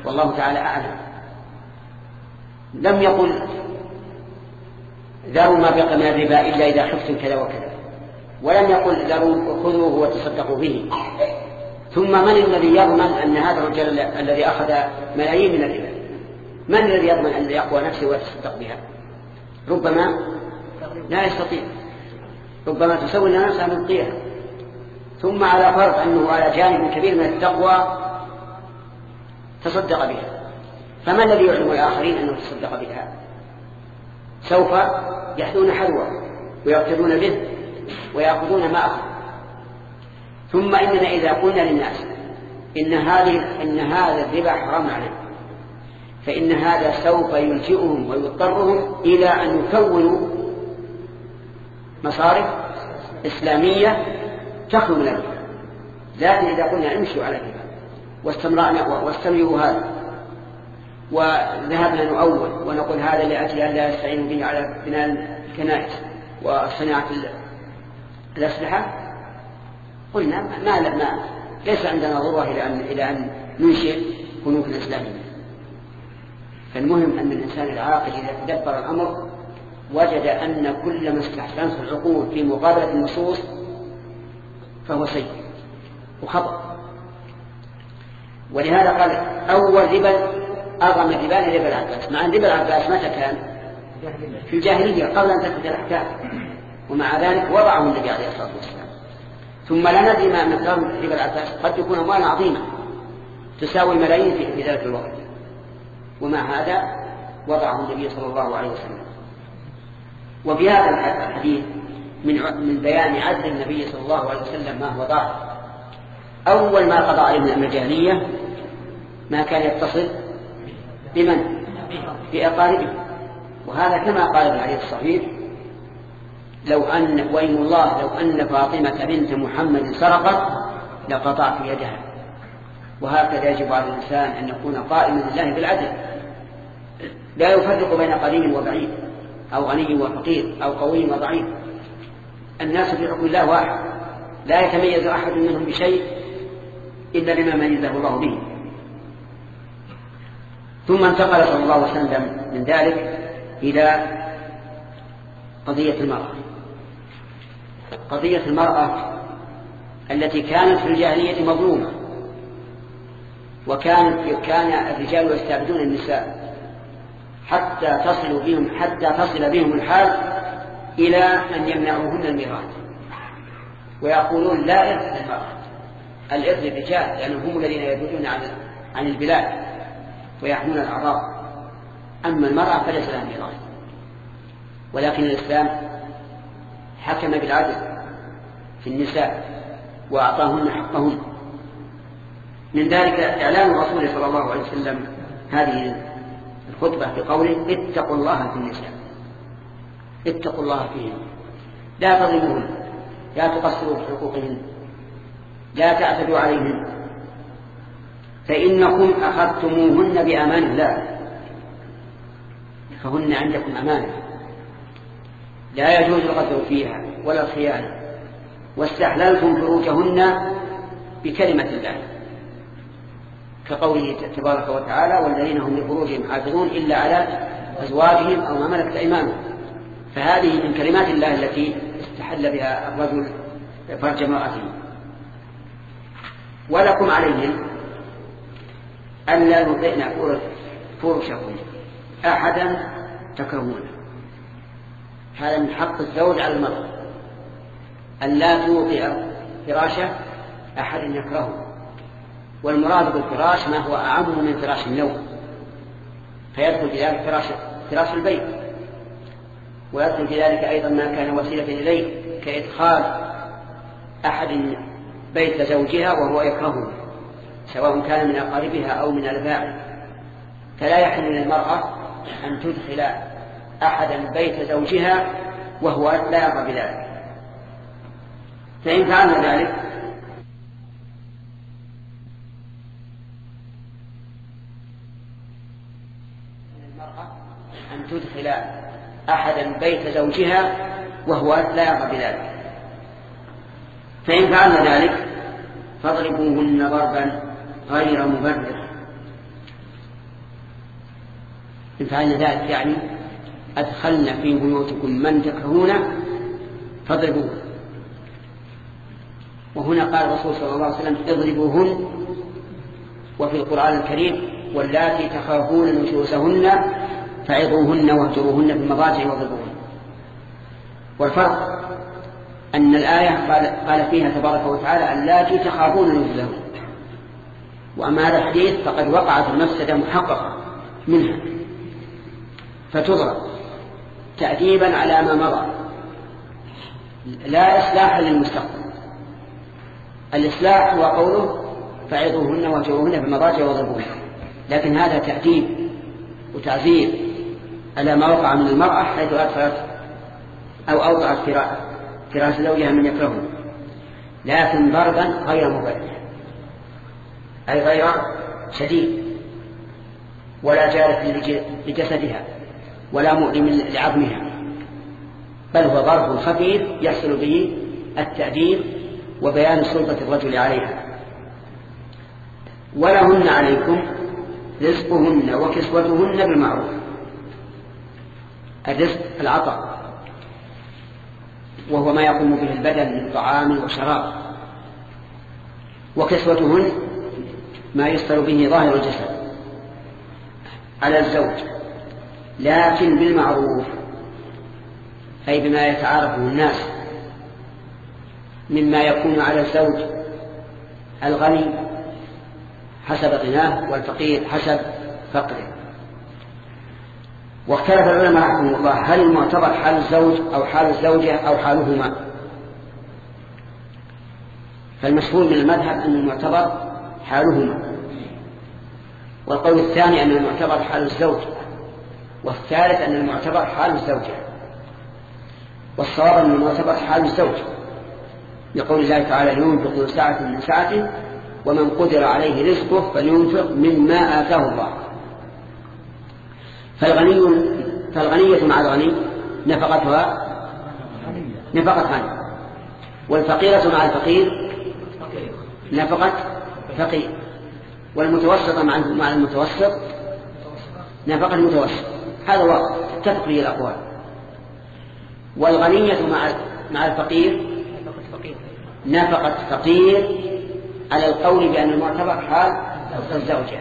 والله تعالى أعلم. لم يقل ذروا ما بقي من الربا إلا إذا خفتم كذا وكذا، ولم يقل ذروا خذوه وتصدقوا به. ثم من الذي يضمن أن هذا الرجل الذي أخذ ملايين من الربا من الذي يضمن أن يقوى نفسه ويتصدق بها؟ ربما لا يستطيع، ربما تسوي نفسها من قيها. ثم على فرض أنه على جانب كبير من التقوى تصدق بها، فما الذي يعلم الآخرين أنه تصدق بها؟ سوف يحذون حذوه ويقتدون به ويأخذون ما أخذ. ثم إننا إذا قلنا للناس إن هذه إن هذا الربا حرام عليه، فإن هذا سوف يلجئهم ويضطرهم إلى أن يكونوا مصارف إسلامية تخلو من الربا. لكن إذا قلنا امشوا على الربا واستمرأنا واستمروا هذا وذهبنا نؤول ونقول هذا لأجل أن لا يستعين به على بناء الكنائس وصناعة الأسلحة، قلنا ما ما ليس عندنا ضرورة إلى أن إلى أن ننشئ بنوك الإسلامية. فالمهم أن الإنسان العاقل إذا تدبر الأمر وجد أن كل ما استحسنته العقول في مقابلة النصوص فهو سيء وخطأ. ولهذا قال أول ربا أغم الربا لربا العباس، مع أن ربا العباس متى كان؟ في الجاهلية قبل أن تثبت الأحكام، ومع ذلك وضعه النبي عليه الصلاة والسلام. ثم لا ندري ما مقدار ربا العباس، قد تكون أموالا عظيمة تساوي ملايين في ذلك الوقت، ومع هذا وضعه النبي صلى الله عليه وسلم. وفي هذا الحديث من من بيان عدل النبي صلى الله عليه وسلم ما هو ظاهر. أول ما قضى عليه من أمر الجاهلية ما كان يتصل بمن؟ بأقاربه. وهذا كما قال ابن علي الصحيح لو أن وإن الله لو أن فاطمة بنت محمد سرقت لقطعت يدها. وهكذا يجب على الإنسان أن يكون قائما لله بالعدل، لا يفرق بين قريب وبعيد أو غني وفقير أو قوي وضعيف. الناس في حكم الله واحد، لا يتميز أحد منهم بشيء إلا بما ميزه الله به. ثم انتقل صلى الله عليه وسلم من ذلك إلى قضية المرأة. قضية المرأة التي كانت في الجاهلية مظلومة، وكان كان الرجال يستعبدون النساء حتى تصل بهم حتى تصل بهم الحال إلى أن يمنعوهن الميراث، ويقولون لا إرث للمرأة، الإرث للرجال، لأنهم هم الذين يبعدون عن عن البلاد ويحمون الأعراض، أما المرأة فليس لها ميراث. ولكن الإسلام حكم بالعدل في النساء وأعطاهن حقهن. من ذلك إعلان الرسول صلى الله عليه وسلم هذه الخطبة بقوله اتقوا الله في النساء، اتقوا الله فيهن، لا تظلموهن، لا تقصروا في حقوقهن، لا تعتدوا عليهن، فإنكم أخذتموهن بأمان الله فهن عندكم أمانة، لا يجوز الغدر فيها ولا الخيانة، واستحللتم فروجهن بكلمة الله كقوله تبارك وتعالى والذين هم لفروجهم حافظون إلا على أزواجهم أو ما ملكت أيمانهم. فهذه من كلمات الله التي استحل بها الرجل فرج امرأته. ولكم عليهم ألا يطئن فرشكم أحدا تكرهونه. هذا من حق الزوج على المرأة ألا توطئ فراشه أحد يكرهه. والمراد بالفراش ما هو أعم من فراش النوم، فيدخل في ذلك فراش, فراش البيت، ويدخل في ذلك أيضا ما كان وسيلة إليه كإدخال أحد بيت زوجها وهو يكرهه سواء كان من أقاربها أو من الباعد. فلا يحل للمرأة أن تدخل أحدا بيت زوجها وهو لا يرضى بذلك. فإن فعلنا ذلك أن تدخل أحدا بيت زوجها وهو لا يرضى بذلك. فإن فعلنا ذلك فاضربوهن ضربا غير مبرر إن فعلنا ذلك يعني أدخلنا في بيوتكم من تكرهون فاضربوه. وهنا قال الرسول صلى الله عليه وسلم اضربوهن، وفي القرآن الكريم واللاتي تخافون نشوزهن فعظوهن واهجروهن في المضاجع واضربوهن. والفرق أن الآية قال, قال فيها تبارك وتعالى اللاتي تخافون نشوزهن، وأما هذا الحديث فقد وقعت المفسدة محققة منها فتضرب تأديبا على ما مضى، لا إصلاحا للمستقبل. الإصلاح هو قوله فعظوهن واهجروهن في المضاجع واضربوهن، لكن هذا تأديب وتعزير على ما وقع من المرأة حيث أدخلت أو أوضعت فراش زوجها من يكرهه، لكن ضربا غير مبرح أي غير شديد، ولا جارف لجسدها ولا مؤلم لعظمها، بل هو ضرب خفيف يحصل به التأديب وبيان سلطة الرجل عليها. ولهن عليكم رزقهن وكسوتهن بالمعروف. الرزق العطاء، وهو ما يقوم به البدن من طعام وشراب، وكسوتهن ما يستر به ظاهر الجسد على الزوج، لكن بالمعروف، أي بما يتعارفه الناس مما يكون على الزوج الغني حسب غناه والفقير حسب فقره. واختلف العلماء رحمهم الله هل المعتبر حال الزوج أو حال الزوجة أو حالهما؟ فالمشهور من المذهب أن المعتبر حالهما، والقول الثاني أن المعتبر حال الزوج، والثالث أن المعتبر حال الزوجة، والصواب أن المعتبر حال الزوج، يقول الله تعالى ينفق ذو سعة من سعته ومن قدر عليه رزقه فلينفق مما آتاه الله. فالغني فالغنية مع الغني نفقتها نفقة غني، والفقيرة مع الفقير نفقة فقير، والمتوسطة مع المتوسط نفقة المتوسط. هذا واضح تتفق فيه الأقوال. والغنية مع مع الفقير نفقة فقير على القول بأن المعتبر حال الزوجة.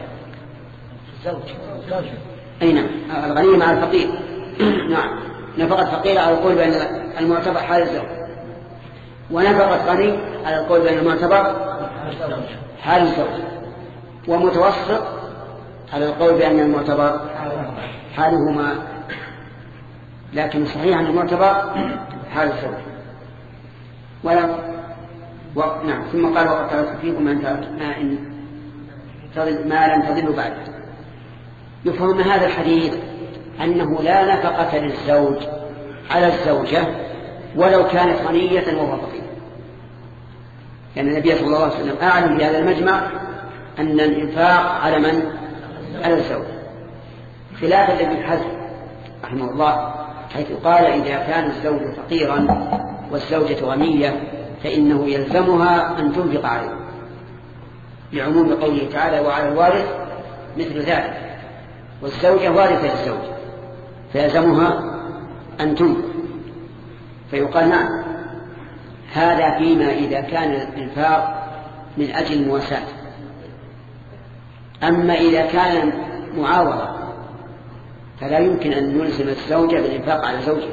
الزوج أي نعم، الغني مع الفقير نعم نفقة فقير على القول بأن المعتبر حال الزوج، ونفقة غني على القول بأن المعتبر حال الزوج، ومتوسط على القول بأن المعتبر حالهما، لكن صحيح أن المعتبر حال الزوج. ولا و... نعم. ثم قال وقد تركت فيكم أن تضل ما لم تضلوا بعد. يفهم من هذا الحديث أنه لا نفقة للزوج على الزوجة ولو كانت غنية وهو فقير، لأن النبي صلى الله عليه وسلم أعلم في هذا المجمع أن الإنفاق على من؟ على الزوج، خلافا لابن حزم رحمه الله حيث قال إذا كان الزوج فقيرا والزوجة غنية فإنه يلزمها أن تنفق عليه، لعموم قوله تعالى وعلى الوارث مثل ذلك، والزوجة وارثة للزوج فيلزمها أن تنفق. فيقال نعم هذا فيما إذا كان الإنفاق من أجل المواساة. أما إذا كان معاوضة فلا يمكن أن نلزم الزوجة بالإنفاق على زوجها،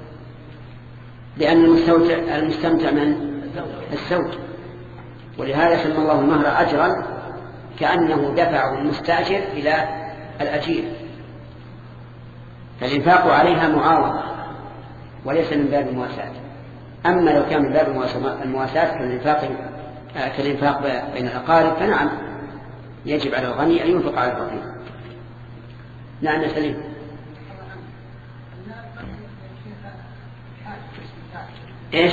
لأن المستمتع من الزوج، ولهذا سمى الله المهر أجرا كأنه دفع المستأجر إلى الأجير، فالإنفاق عليها معاوضة وليس من باب المواساة. أما لو كان من باب المواساة كالإنفاق كالإنفاق بين الأقارب فنعم يجب على الغني أن ينفق على الفقير. نعم يا سليم. إيش؟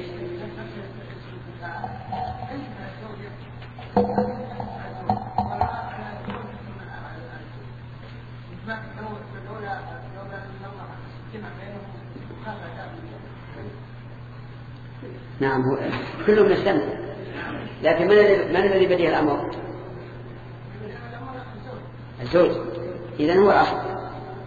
نعم كلهم يستمتع، لكن من من الذي بديه الأمر؟ الزوج. إذن هو الأصل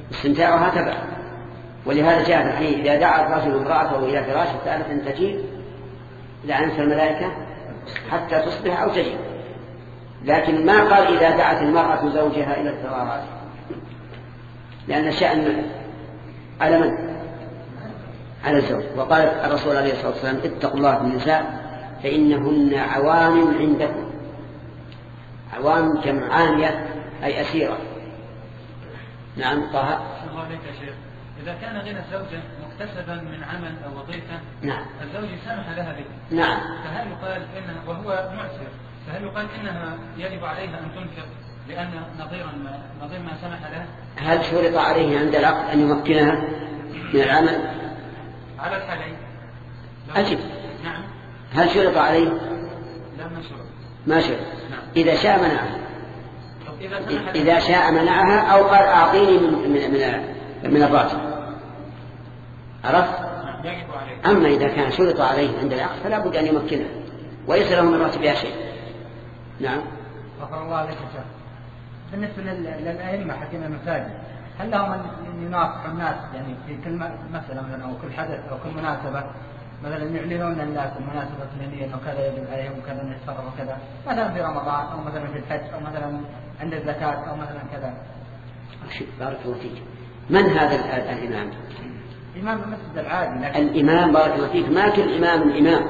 استمتاعها تبع. ولهذا جاء في الحديث إذا دعا الرجل امرأته إلى فراشه سألت أن تجيب لعنت الملائكة حتى تصبح أو تجيب، لكن ما قال إذا دعت المرأة زوجها إلى الفراش، لأن شأن على من؟ على الزوج. وقال الرسول عليه الصلاة والسلام اتقوا الله في النساء فإنهن عوان عندكم. عوان جمع عانية أي أسيرة. نعم. طه. الله عليك يا شيخ، إذا كان غنى الزوجة مكتسبا من عمل أو وظيفة، نعم، الزوج سمح لها به، نعم، فهل يقال إنها وهو معسر فهل يقال إنها يجب عليها أن تنفق لأن نظيرا ما نظير ما سمح لها؟ هل شرط عليه عند العقد أن يمكنها من العمل؟ على الحالين. أجب. نعم. هل شرط عليه؟ لا، ما شرط. ما شرط. نعم. إذا شاء منعها. إذا سمح إذا شاء منعها أو قال أعطيني من من من, من الراتب. عرفت؟ نعم. يجب عليه. أما إذا كان شرط عليه عند العقد فلا بد أن يمكنها وليس له من راتبها شيء. نعم. غفر الله لك يا شيخ. بالنسبة للأئمة حكيم المساجد، هل لهم أن يناصحوا الناس يعني في كل مسألة مثلا أو كل حدث أو كل مناسبة، مثلا يعلنون للناس المناسبة الفلانية أنه كذا يجب عليهم وكذا أن يتصرفوا كذا، مثلا في رمضان أو مثلا في الحج أو مثلا عند الزكاة أو مثلا كذا؟ بارك الله فيك. من هذا الإمام؟ إمام المسجد العادي. لكن الإمام بارك الله فيك ما كل إمام الإمام،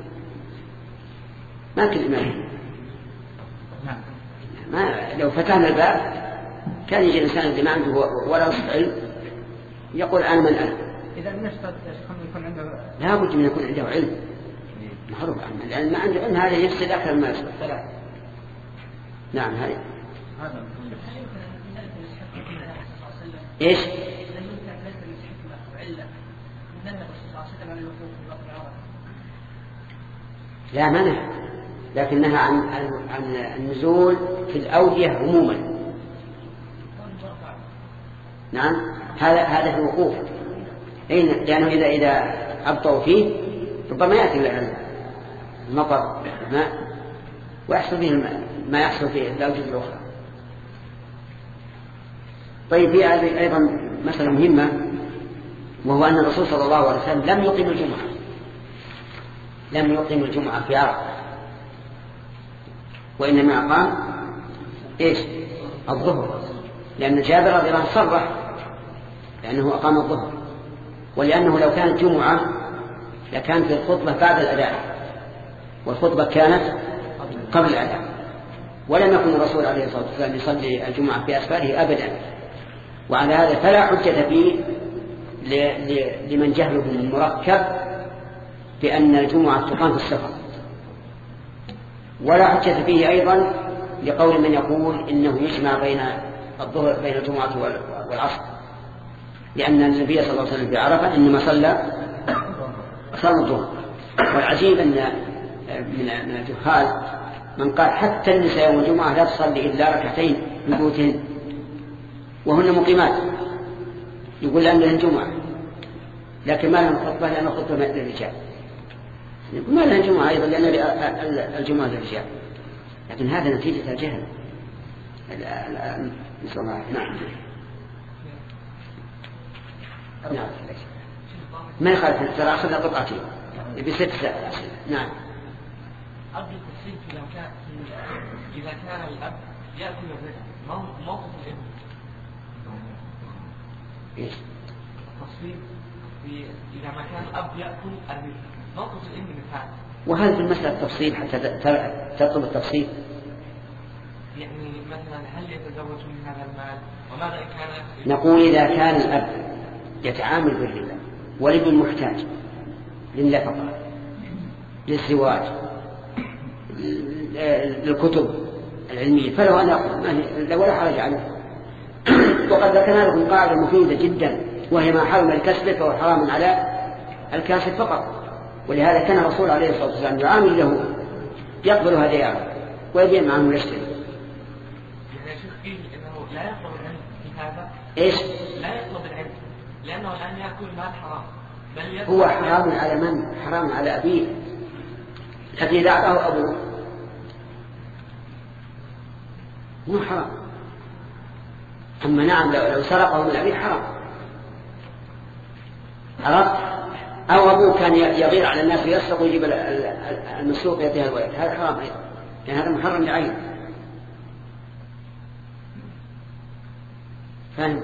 ما كل إمام. نعم. ما لو فتحنا الباب كان يجي الإنسان اللي ما عنده ولا وصف علم يقول أنا من أنا. إذا نشترط يكون عنده، لا بد من يكون عنده علم معروف عنه، لأن ما عنده علم هذا يفسد أكثر ما يفسد. نعم. هذه إيش؟ لا منع، لكنها عن عن النزول في الأودية عموما. نعم. هذا هذا في الوقوف، لأنه إذا إذا أبطأوا فيه ربما يأتي المطر ماء ويحصل به ما يحصل في الأوجه الأخرى. طيب في أيضا مسألة مهمة، وهو أن الرسول صلى الله عليه وسلم لم يقيم الجمعة لم يقيم الجمعة في عرفة، وإنما أقام إيش؟ الظهر، لأن جابر رضي الله عنه صرح لأنه أقام الظهر، ولأنه لو كانت جمعة لكانت الخطبة بعد الأذان، والخطبة كانت قبل الأذان، ولم يكن الرسول عليه الصلاة والسلام يصلي الجمعة في أسفاره أبدا. وعلى هذا فلا حجة فيه لمن جهله المركب بأن الجمعة تقام في السفر، ولا حجة فيه أيضا لقول من يقول إنه يجمع بين الظهر بين الجمعة والعصر، لأن النبي صلى الله عليه وسلم في عرفة إنما صلى صلى الظهر. والعجيب أن من الجهال من قال حتى النساء يوم الجمعة لا تصلي إلا ركعتين في بيوتهن وهن مقيمات، يقول لأنها الجمعة، لكن ما لهم خطبة لأنه خطبة للرجال، ما لها الجمعة أيضا لأن الجمعة للرجال، لكن هذا نتيجة الجهل. نسأل الله. نعم. نعم. ما يخالف، ترى أخذنا قطعتين بست ساعات. نعم. قبل التفصيل إذا كان إذا كان الأب يأكل الرزق موقف الابن. إيش؟ التفصيل إذا ما كان الأب يأكل الرزق موقف الابن مثال. وهل في المسألة التفصيل حتى تطلب التفصيل؟ يعني مثلا هل يتزوج من هذا المال وماذا إن كان؟ نقول إذا كان الأب يتعامل بالربا والابن محتاج للنفقة للزواج للكتب العلمية فله أن يأخذ ولا حرج عليه. وقد ذكرنا لكم قاعدة مفيدة جدا، وهي ما حرم الكسب فهو حرام على الكاسب فقط. ولهذا كان الرسول عليه الصلاة والسلام يعامل له يقبل هداياه ويبيع معه ويشتري. يعني شوف فيه إنه لا يطلب العلم في هذا. إيش؟ لا يطلب العلم لأنه الآن يأكل مال حرام. بل هو حرام على من؟ حرام على أبيه الذي إذا أعطاه أبوه مو حرام. أما نعم لو, لو سرقه من أبيه حرام، عرفت؟ أو أبوه كان يغير على الناس ويسرق ويجيب المسروق يعطيها الولد، هذا حرام أيضا، لأن هذا محرم لعين. فهم؟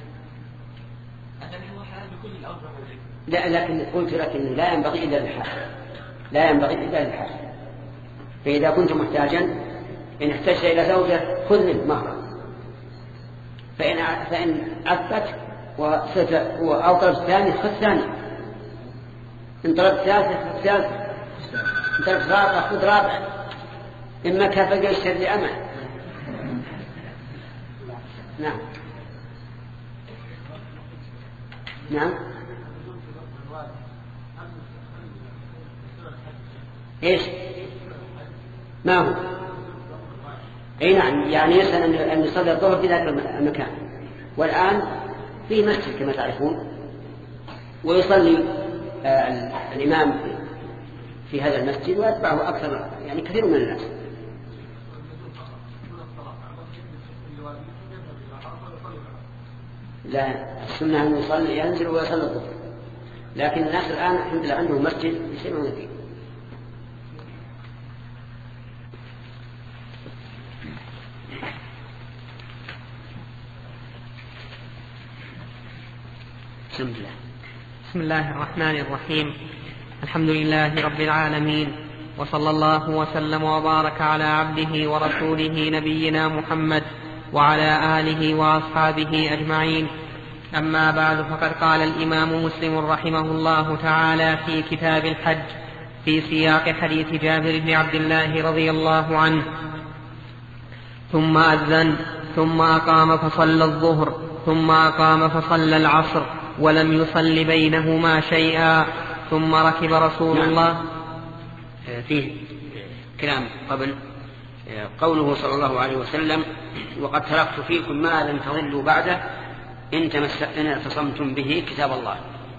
لا، لكن قلت لك إنه لا ينبغي إلا للحاجة، لا ينبغي إلا للحاجة. فإذا كنت محتاجا إن احتجت إلى زوجة خذ منه مهرا، فإن فإن عفت أو طلبت ثاني خذ ثاني، إن طلبت ثالثة خذ ثالثة، إن طلبت رابعة خذ رابعة، إما كفى يشتري لأمل. نعم نعم. إيش ما هو؟ أي نعم، يعني يسأل أن يصلي الظهر في ذاك المكان، والآن في مسجد كما تعرفون، ويصلي آه الإمام في هذا المسجد ويتبعه أكثر، يعني كثير من الناس. لا، السنة أن يصلي ينزل ويصلي الظهر، لكن الناس الآن الحمد لله عندهم مسجد يسمعون فيه. بسم الله. بسم الله الرحمن الرحيم. الحمد لله رب العالمين، وصلى الله وسلم وبارك على عبده ورسوله نبينا محمد وعلى آله وأصحابه أجمعين. أما بعد، فقد قال الإمام مسلم رحمه الله تعالى في كتاب الحج في سياق حديث جابر بن عبد الله رضي الله عنه: ثم أذن ثم أقام فصلى الظهر ثم أقام فصلى العصر ولم يصل بينهما شيئا، ثم ركب رسول نعم. الله. فيه كلام قبل قوله صلى الله عليه وسلم: وقد تركت فيكم ما لم تضلوا بعده إن اعتصمتم به كتاب الله.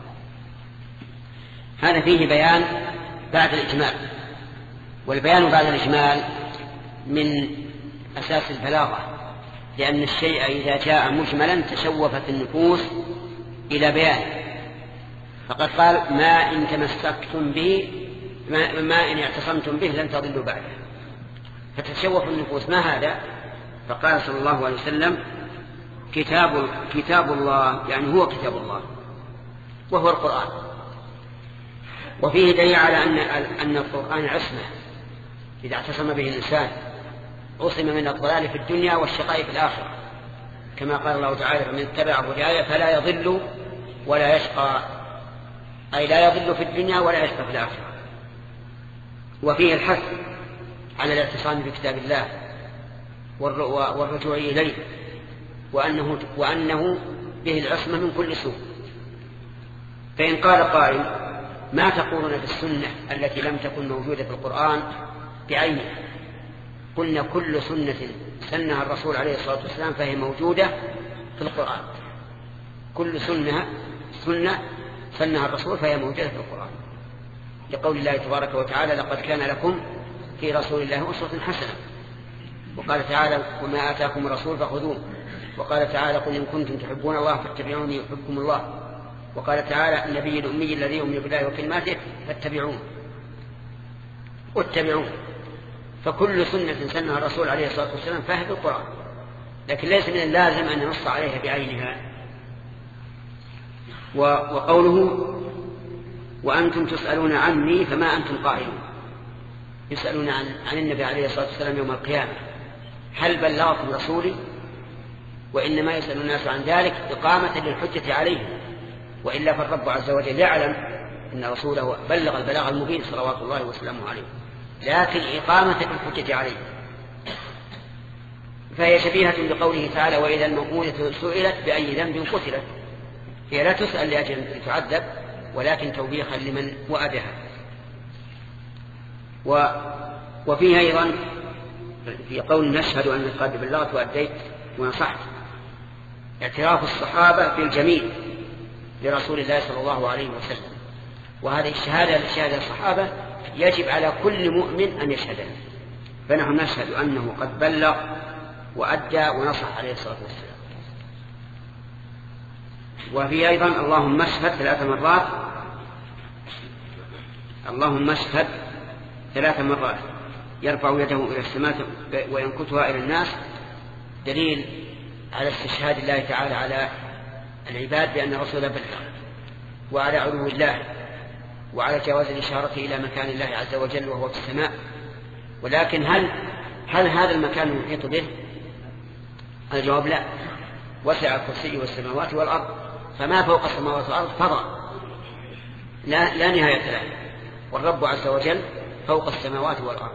هذا فيه بيان بعد الإجمال، والبيان بعد الإجمال من أساس البلاغة، لأن الشيء إذا جاء مجملا تشوفت النفوس إلى بيان، فقد قال: ما إن تمسكتم به ما, ما إن اعتصمتم به لن تضلوا بعده، فتشوف النفوس ما هذا؟ فقال صلى الله عليه وسلم: كتاب, كتاب الله، يعني هو كتاب الله وهو القرآن. وفيه دليل على أن, أن القرآن عصمة، إذا اعتصم به الإنسان عصم من الضلال في الدنيا والشقاء في الآخرة، كما قال الله تعالى: فمن اتبع هداي فلا يضل ولا يشقى، أي لا يضل في الدنيا ولا يشقى في الآخرة. وفيه الحث على الاعتصام بكتاب الله والرجوع إليه، وأنه, وأنه به العصمة من كل سوء. فإن قال قائل: ما تقولون في السنة التي لم تكن موجودة في القرآن بعينها؟ قلنا: كل سنة سنها الرسول عليه الصلاة والسلام فهي موجودة في القرآن، كل سنة سنة سنها الرسول فهي موجودة في القرآن، لقول الله تبارك وتعالى: لقد كان لكم في رسول الله أسوة حسنة. وقال تعالى: وما آتاكم الرسول فخذوه. وقال تعالى: قل إن كنتم تحبون الله فاتبعوني يحبكم الله. وقال تعالى: النبي الأمي الذي يؤمن بالله وكلماته فاتبعوه واتبعوه. فكل سنة سنها الرسول عليه الصلاة والسلام فهي في القرآن، لكن ليس من اللازم أن ننص عليها بعينها. وقوله: وأنتم تسألون عني فما أنتم قائلون، يسألون عن, عن النبي عليه الصلاة والسلام يوم القيامة: هل بلغكم رسولي؟ وإنما يسأل الناس عن ذلك إقامة للحجة عليهم، وإلا فالرب عز وجل يعلم أن رسوله بلغ البلاغ المبين صلوات الله وسلامه عليه، لكن إقامة للحجة عليه. فهي شبيهة بقوله تعالى: وإذا الموءودة سئلت بأي ذنب قتلت. هي لا تسأل لأجل أن تعذب، ولكن توبيخا لمن وأدها. و... وفيها أيضا في قول: نشهد أن قد بلغت وأديت ونصحت، اعتراف الصحابة بالجميل لرسول الله صلى الله عليه وسلم. وهذه الشهادة لشهادة الصحابة يجب على كل مؤمن أن يشهدها. فنحن نشهد أنه قد بلغ وأدى ونصح عليه الصلاة والسلام. وفي أيضا اللهم اشهد ثلاث مرات، اللهم اشهد ثلاث مرات يرفع يده إلى السماء وينكتها إلى الناس، دليل على استشهاد الله تعالى على العباد بأن الرسول بلغ، وعلى علو الله، وعلى جواز الإشارة إلى مكان الله عز وجل وهو في السماء. ولكن هل هل هذا المكان يحيط به؟ الجواب لا، وسع الكرسي السماوات والأرض، فما فوق السماوات والأرض فضاء لا, لا نهاية له، والرب عز وجل فوق السماوات والأرض.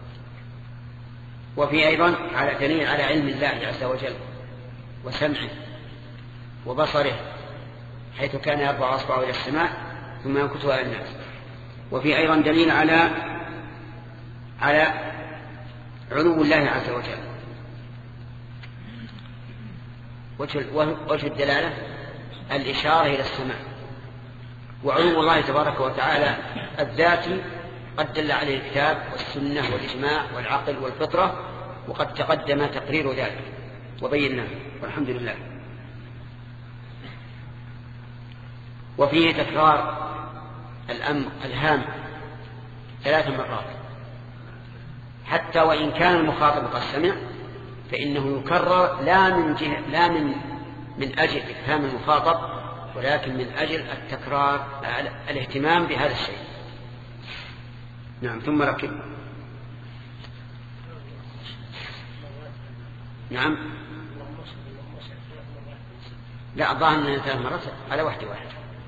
وفي أيضا على دليل على علم الله عز وجل وسمعه وبصره، حيث كان يرفع أصبعه إلى السماء ثم ينكتها إلى الناس. وفي أيضا دليل على على علو الله عز وجل. وجه الدلالة الإشارة إلى السماء، وعلو الله تبارك وتعالى الذاتي قد دل عليه الكتاب والسنة والإجماع والعقل والفطرة، وقد تقدم تقرير ذلك وبيناه والحمد لله. وفيه تكرار الأمر الهام ثلاث مرات، حتى وإن كان المخاطب قد سمع فإنه يكرر لا من جهة لا من من أجل إفهام المخاطب، ولكن من أجل التكرار الاهتمام بهذا الشيء. نعم. ثم ركب. نعم. لا، الظاهر أنه ثلاث مرات على واحدة واحدة.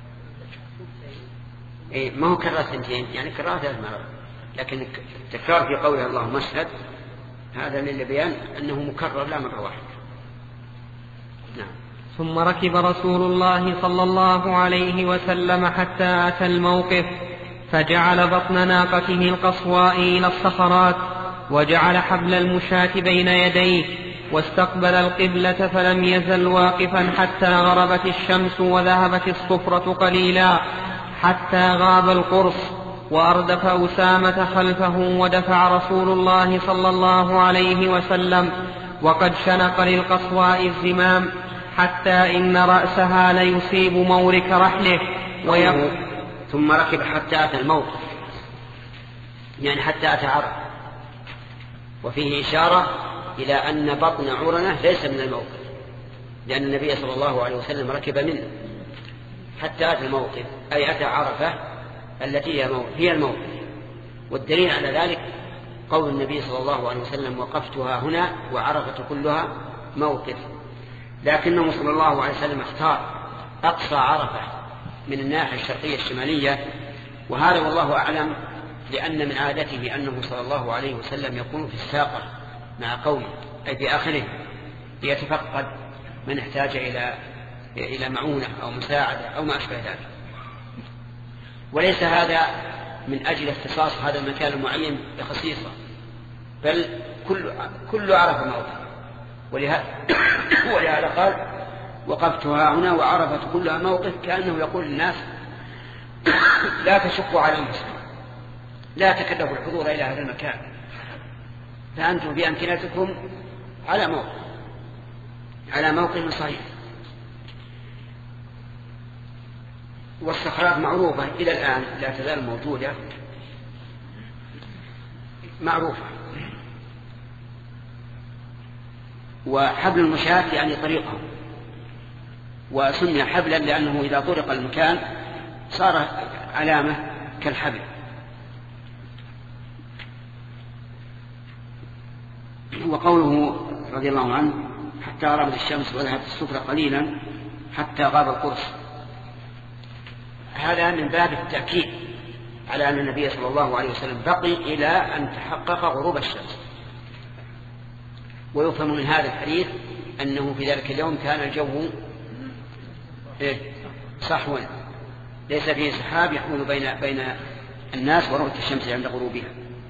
إيه، ما هو كرر ثنتين، يعني كرر ثلاث مرات، لكن التكرار في قوله اللهم اشهد هذا للبيان أنه مكرر لا مرة واحدة. نعم. ثم ركب رسول الله صلى الله عليه وسلم حتى أتى الموقف، فجعل بطن ناقته القصواء إلى الصخرات، وجعل حبل المشاة بين يديه، واستقبل القبلة، فلم يزل واقفا حتى غربت الشمس وذهبت الصفرة قليلا، حتى غاب القرص، وأردف أسامة خلفه، ودفع رسول الله صلى الله عليه وسلم وقد شنق للقصواء الزمام، حتى إن رأسها ليصيب مورك رحله ويقول. ثم ركب حتى أتى الموقف، يعني حتى أتى عرفة، وفيه إشارة إلى أن بطن عرنة ليس من الموقف، لأن النبي صلى الله عليه وسلم ركب منه حتى أتى الموقف، أي أتى عرفة التي هي الموقف. والدليل على ذلك قول النبي صلى الله عليه وسلم وقفتها هنا وعرفة كلها موقف، لكنه صلى الله عليه وسلم اختار أقصى عرفة من الناحية الشرقية الشمالية، وهذا والله أعلم لأن من عادته أنه صلى الله عليه وسلم يكون في الساقة مع قومه، أي في آخره، ليتفقد من احتاج إلى إلى معونة أو مساعدة أو ما أشبه ذلك. وليس هذا من أجل اختصاص هذا المكان المعين بخصيصة، بل كل كل عرفة موقف، ولهذا ولهذا قال وقفتها هنا وعرفت كلها موقف، كأنه يقول للناس لا تشقوا على المسلمين، لا تكلفوا الحضور إلى هذا المكان، فأنتم بأمكنتكم على موقف على موقف صحيح. والصخرات معروفة إلى الآن لا تزال موجودة معروفة. وحبل المشاة يعني طريقه، وسمي حبلا لأنه إذا طرق المكان صار علامة كالحبل. وقوله رضي الله عنه حتى غربت الشمس وذهبت الصفرة قليلا حتى غاب القرص، هذا من باب التأكيد على أن النبي صلى الله عليه وسلم بقي إلى أن تحقق غروب الشمس. ويفهم من هذا الحديث أنه في ذلك اليوم كان الجو صحوا، ليس فيه سحاب يحول بين بين الناس ورؤية الشمس عند غروبها.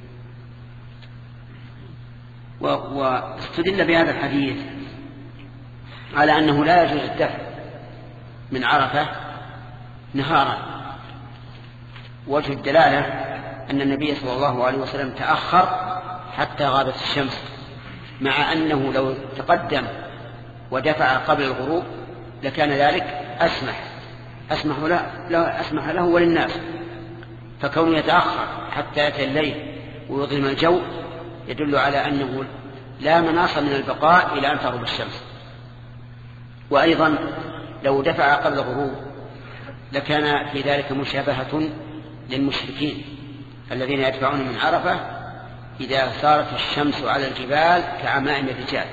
واستدل بهذا الحديث على أنه لا يجوز الدفع من عرفة نهارا. وجه الدلالة أن النبي صلى الله عليه وسلم تأخر حتى غابت الشمس، مع أنه لو تقدم ودفع قبل الغروب لكان ذلك أسمح أسمح له, له, أسمح له وللناس، فكونه يتأخر حتى يأتي الليل ويظلم الجو يدل على أنه لا مناص من البقاء إلى أن تغرب الشمس. وأيضا لو دفع قبل الغروب لكان في ذلك مشابهة للمشركين الذين يدفعون من عرفة إذا صارت الشمس على الجبال كعمائم الرجال،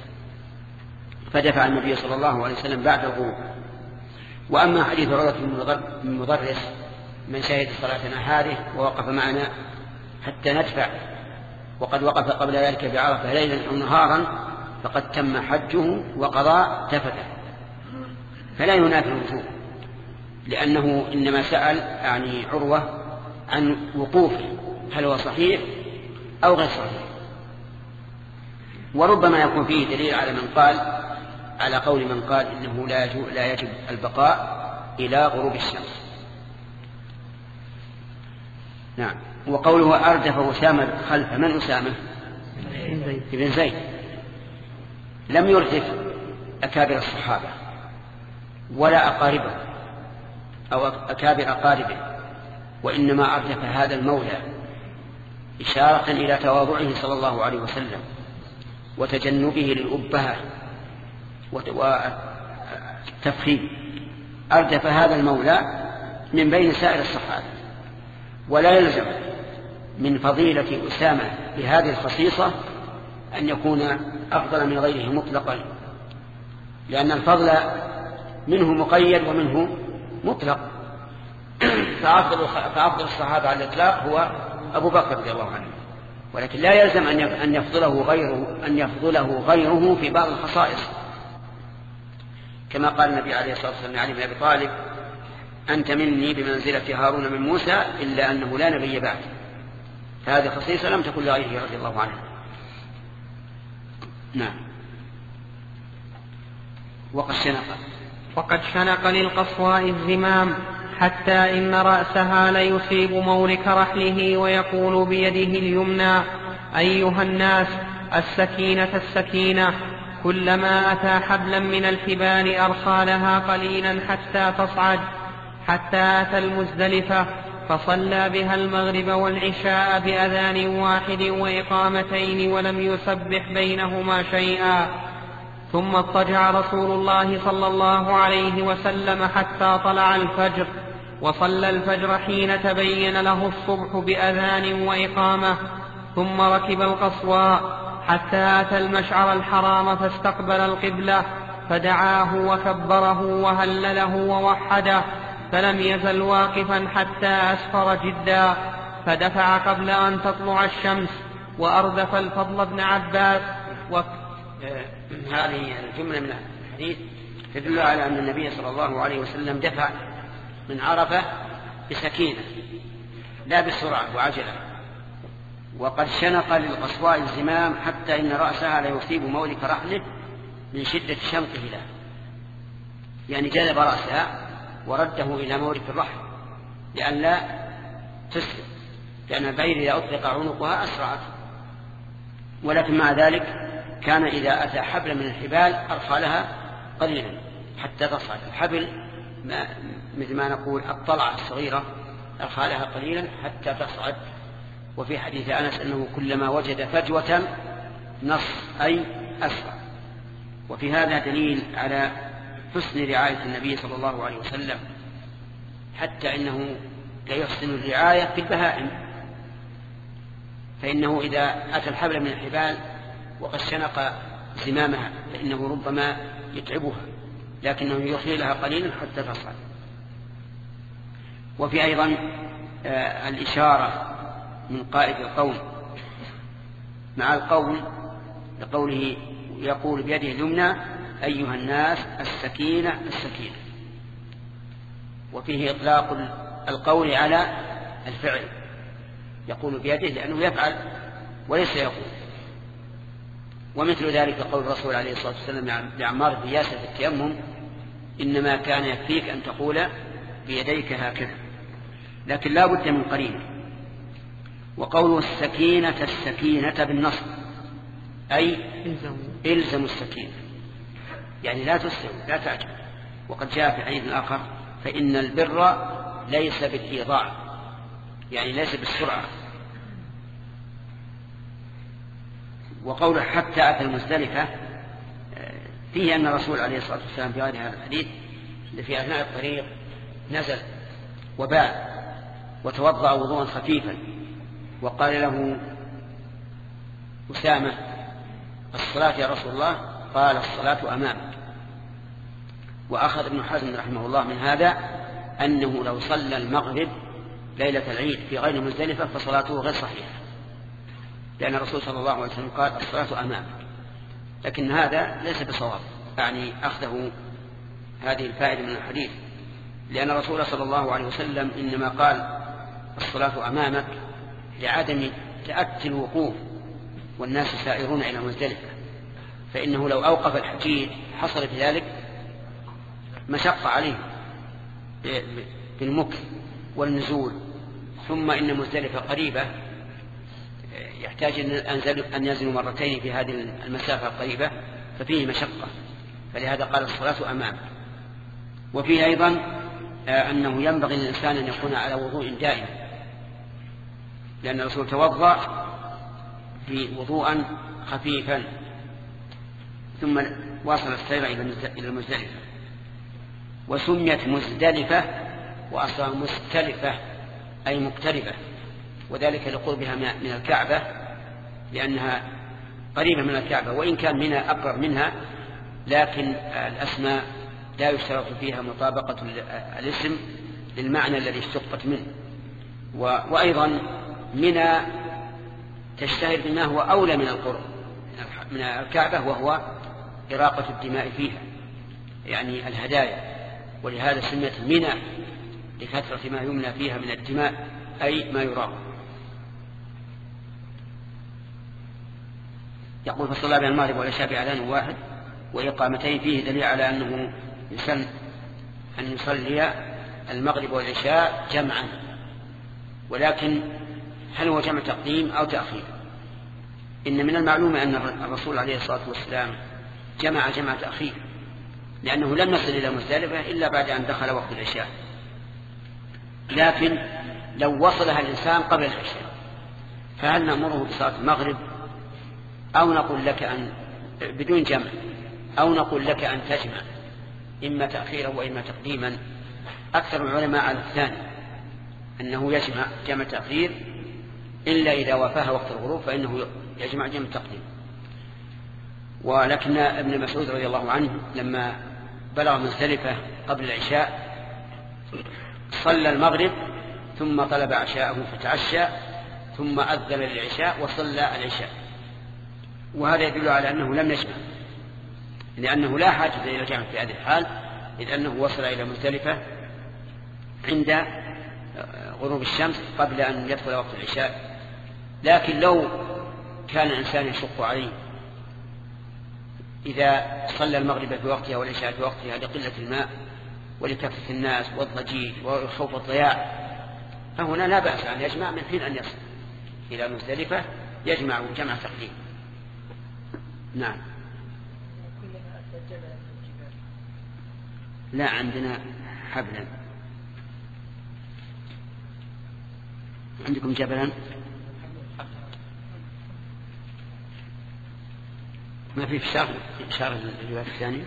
فدفع النبي صلى الله عليه وسلم بعد الغروب. وأما حديث عروة بن مضرس من شهد صلاتنا هذه ووقف معنا حتى ندفع وقد وقف قبل ذلك بعرفة ليلا أو نهارا فقد تم حجه وقضى تفته، فلا ينافي الوجوب، لأنه إنما سأل يعني عروة عن وقوفه هل هو صحيح أو غير صحيح. وربما يكون فيه دليل على من قال على قول من قال إنه لا يجب البقاء إلى غروب الشمس. نعم. وقوله أردف أسامة خلف من أسامة؟ ابن زيد. لم يردف أكابر الصحابة ولا أقاربه أو أكابر أقاربه، وإنما أردف هذا المولى إشارة إلى تواضعه صلى الله عليه وسلم وتجنبه للأبهة والتفخيم. أردف هذا المولى من بين سائر الصحابة، ولا يلزم من فضيلة أسامة بهذه الخصيصة أن يكون أفضل من غيره مطلقا، لأن الفضل منه مقيد ومنه مطلق. فأفضل, فأفضل الصحابة على الإطلاق هو أبو بكر رضي الله عنه، ولكن لا يلزم أن يفضله غيره أن يفضله غيره في بعض الخصائص، كما قال النبي عليه الصلاة والسلام لعلي بن أبي طالب أنت مني بمنزلة هارون من موسى إلا أنه لا نبي بعد، فهذه خصيصة لم تكن لغيره رضي الله عنه. نعم. وقد شنق وقد شنق للقصواء الزمام حتى إن رأسها ليصيب مورك رحله ويقول بيده اليمنى أيها الناس السكينة السكينة، كلما أتى حبلا من الحبال أرخى لها قليلا حتى تصعد، حتى أتى المزدلفة فصلى بها المغرب والعشاء بأذان واحد وإقامتين ولم يسبح بينهما شيئا، ثم اضطجع رسول الله صلى الله عليه وسلم حتى طلع الفجر، وصلى الفجر حين تبين له الصبح بأذان وإقامة، ثم ركب القصواء حتى أتى المشعر الحرام فاستقبل القبلة فدعاه وكبره وهلله ووحده، فلم يزل واقفا حتى أسفر جدا، فدفع قبل أن تطلع الشمس، وأردف الفضل بن عباس. و... هذه الجملة من الحديث تدل على أن النبي صلى الله عليه وسلم دفع من عرفة بسكينة لا بسرعة وعجلة. وقد شنق للقصواء الزمام حتى إن رأسها ليصيب مولك رحله من شدة شنقه له، يعني جذب رأسها ورده إلى مورك الرحل لئلا تسلم، لأن البعير إذا أطلق عنقها أسرعت. ولكن مع ذلك كان إذا أتى حبل من الحبال أرخى لها قليلا حتى تصعد. الحبل ما مثل ما نقول الطلعة الصغيرة أرخى لها قليلا حتى تصعد. وفي حديث أنس أنه كلما وجد فجوة نص أي أسرع. وفي هذا دليل على حسن رعاية النبي صلى الله عليه وسلم، حتى إنه لا يحسن الرعاية في البهائم، فإنه إذا أتى الحبل من الحبال وقد شنق زمامها فإنه ربما يتعبها، لكنه يخلي لها قليلا حتى تصعد. وفي أيضا آه الإشارة من قائد القوم مع القول لقوله يقول بيده اليمنى أيها الناس السكينة السكينة، وفيه إطلاق القول على الفعل، يقول بيده لأنه يفعل وليس يقول. ومثل ذلك قول الرسول عليه الصلاة والسلام لعمار بن ياسر في التيمم إنما كان يكفيك أن تقول بيديك هكذا، لكن لا بد من قرينه. وقول السكينة السكينة بالنصب أي إلزم السكينة، يعني لا تسلم لا تعجب وقد جاء في حديث آخر فإن البر ليس بالإيضاع، يعني ليس بالسرعة. وقوله حتى أتى المزدلفة فيه أن الرسول عليه الصلاة والسلام في هذا الحديث في أثناء الطريق نزل وباء وتوضأ وضوءا خفيفا، وقال له أسامة الصلاة يا رسول الله؟ قال الصلاة أمامك. وأخذ ابن حزم رحمه الله من هذا أنه لو صلى المغرب ليلة العيد في غير مزدلفة فصلاته غير صحيحة، لأن الرسول صلى الله عليه وسلم قال الصلاة أمامك. لكن هذا ليس بصواب، يعني أخذه هذه الفائدة من الحديث، لأن الرسول صلى الله عليه وسلم إنما قال الصلاة أمامك لعدم تأتي الوقوف والناس سائرون إلى مزدلفة، فإنه لو أوقف الحجيج حصل في ذلك مشقة عليه بالمكث والنزول، ثم إن مزدلفة قريبة يحتاج أن ينزلوا مرتين في هذه المسافة القريبة، ففيه مشقة، فلهذا قال الصلاة أمامك. وفيه أيضا أنه ينبغي للإنسان أن يكون على وضوء دائم، لأن الرسول توضأ في وضوءا خفيفا ثم واصل السير إلى المزدلفة. وسميت مزدلفة وأصلا مستلفة أي مقتربة، وذلك لقربها من الكعبة، لأنها قريبة من الكعبة، وإن كان منها أقرب منها، لكن الأسماء لا يشترط فيها مطابقة الاسم للمعنى الذي اشتقت منه. وأيضا منى تشتهر بما هو أولى من القرب من الكعبة، وهو إراقة الدماء فيها، يعني الهدايا، ولهذا سميت منى لكثرة ما يمنى فيها من الدماء أي ما يراق. يقول فالصلاة بين المغرب والعشاء بأذان واحد وإقامتين، فيه دليل على أنه يسن أن يصلي المغرب والعشاء جمعا، ولكن هل هو جمع تقديم أو تأخير؟ إن من المعلوم أن الرسول عليه الصلاة والسلام جمع جمع تأخير، لأنه لم يصل إلى مزدلفة إلا بعد أن دخل وقت العشاء. لكن لو وصلها الإنسان قبل العشاء فهل نأمره بصلاة المغرب أو نقول لك أن بدون جمع، أو نقول لك أن تجمع إما تأخيرا وإما تقديما؟ أكثر العلماء على الثاني، أنه يجمع جمع تأخير، إلا إذا وافاها وقت الغروب فإنه يجمع جمع تقديم. ولكن ابن مسعود رضي الله عنه لما بلغ مزدلفة قبل العشاء صلى المغرب ثم طلب عشاءه فتعشى ثم أذن للعشاء وصلى العشاء، وهذا يدل على أنه لم يجمع، لأنه لا حاجة إلى الجمع في هذه الحال، إذ أنه وصل إلى مزدلفة عند غروب الشمس قبل أن يدخل وقت العشاء. لكن لو كان الإنسان يشق عليه إذا صلى المغرب في وقتها والعشاء في وقتها لقلة الماء ولكثرة الناس والضجيج وخوف الضياع، فهنا لا بأس أن يجمع من حين أن يصل إلى مزدلفة، يجمع جمع تقديم. نعم. لا عندنا حبلا. عندكم جبلا؟ ما في إشارة إشارة للرواية الثانية.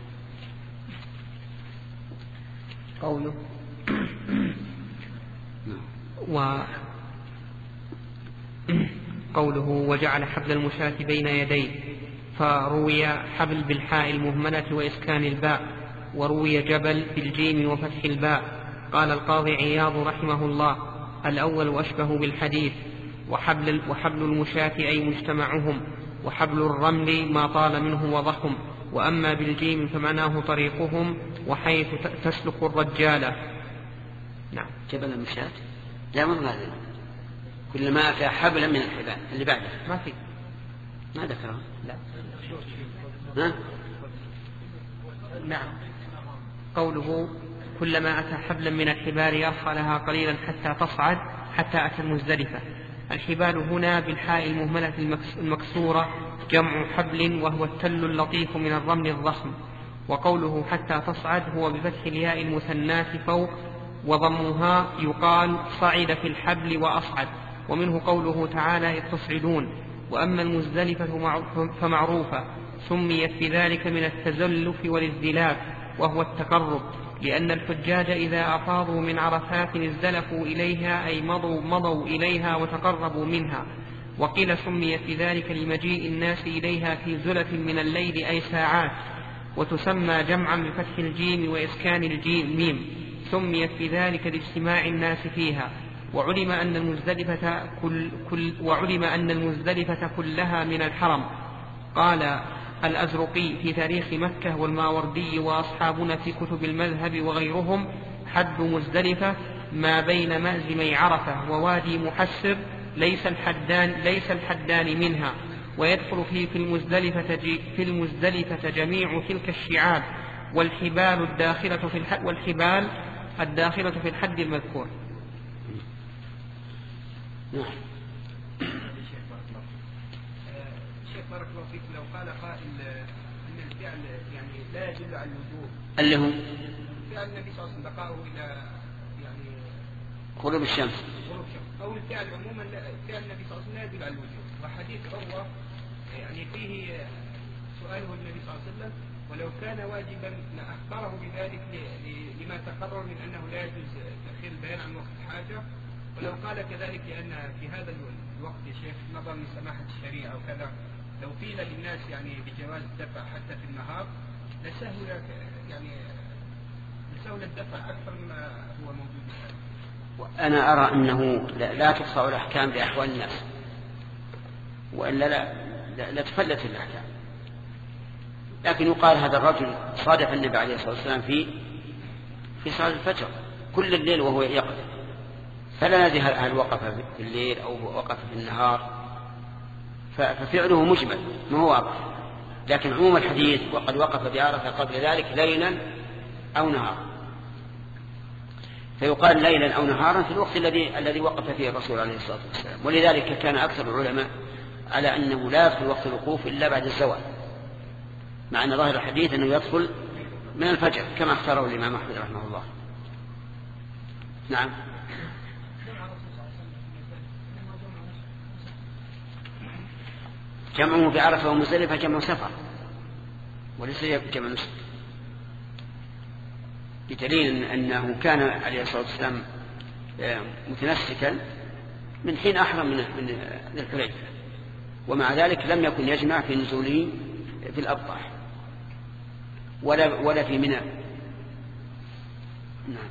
قوله و قوله وجعل حبل المشاة بين يديه، فروي حبل بالحاء المهملة وإسكان الباء، وروي جبل بالجيم وفتح الباء. قال القاضي عياض رحمه الله: الأول أشبه بالحديث، وحبل, وحبل المشاة أي مجتمعهم، وحبل الرمل ما طال منه وضخم، وأما بالجيم فمعناه طريقهم وحيث تسلك الرجالة. نعم. جبل المشاة لا من هذا، كلما أتى حبلا من الحبال اللي بعده ما في، ما ذكره. لا. ها؟ نعم. قوله كلما أتى حبلا من الحبال يرخى لها قليلا حتى تصعد حتى أتى المزدلفة. الحبال هنا بالحاء المهملة المكسورة جمع حبل، وهو التل اللطيف من الرمل الضخم. وقوله حتى تصعد هو بفتح الياء المثناة فوق وضمها يقال صعد في الحبل وأصعد. ومنه قوله تعالى إذ تصعدون. وأما المزدلفة فمعروفة سميت بذلك من التزلف والازدلاف وهو التقرب، لأن الحجاج إذا أفاضوا من عرفات ازدلفوا إليها أي مضوا, مضوا إليها وتقربوا منها. وقيل سميت بذلك لمجيء الناس إليها في زلف من الليل أي ساعات. وتسمى جمعا بفتح الجيم وإسكان الجيم ميم، سميت بذلك لاجتماع الناس فيها. وعلم أن المزدلفة كل كل وعلم أن المزدلفة كلها من الحرم. قال الأزرقي في تاريخ مكة والماوردي وأصحابنا في كتب المذهب وغيرهم حد مزدلفة ما بين مأزمي عرفة ووادي محسر ليس الحدان, ليس الحدان منها. ويدخل فيه في المزدلفة, في المزدلفة جميع تلك الشعاب والحبال الداخلة في الحد, والحبال الداخلة في الحد المذكور. شيخ بارك الله فيك، لو قال قائل أن الفعل يعني لا يدل على الوجوب اللي هم فعل النبي صلى الله عليه وسلم بقاؤه إلى يعني غروب الشمس غروب الشمس، أو الفعل عموما فعل النبي صلى الله عليه وسلم لا يدل على الوجوب. وحديث عروة يعني فيه سؤاله النبي صلى الله عليه وسلم ولو كان واجبا لأخبره بذلك لما تقرر من أنه لا يجوز تأخير البيان عن وقت الحاجة. ولو قال كذلك لأن في هذا الوقت يا شيخ نظرا لسماحة الشريعة وكذا لو قيل للناس يعني بجواز الدفع حتى في النهار لسهل يعني لسهل الدفع أكثر مما هو موجود الآن. أنا أرى أنه لا, لا تقطع الأحكام بأحوال الناس، وإلا لا, لا, لا تفلت الأحكام. لكن يقال هذا الرجل صادف النبي عليه الصلاة والسلام في في صلاة الفجر كل الليل وهو يقظ، فلا ندري هل وقف في الليل أو وقف في النهار، ففعله مجمل ما هو واضح. لكن عموم الحديث وقد وقف بعرفة قبل ذلك ليلا أو نهارا، فيقال ليلا أو نهارا في الوقت الذي الذي وقف فيه الرسول عليه الصلاة والسلام. ولذلك كان أكثر العلماء على أنه لا يدخل وقت الوقوف إلا بعد الزوال، مع أن ظاهر الحديث أنه يدخل من الفجر كما اختاره الإمام أحمد رحمه الله. نعم. جمعه بعرفة ومزدلفة جمع سفر وليس جمع نسك، بدليل أنه كان عليه الصلاة والسلام متنسكا من حين أحرم من من الحليفة، ومع ذلك لم يكن يجمع في نزوله في الأبطح ولا ولا في منى. نعم.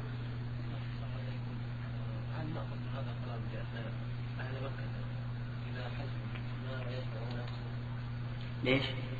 ليش؟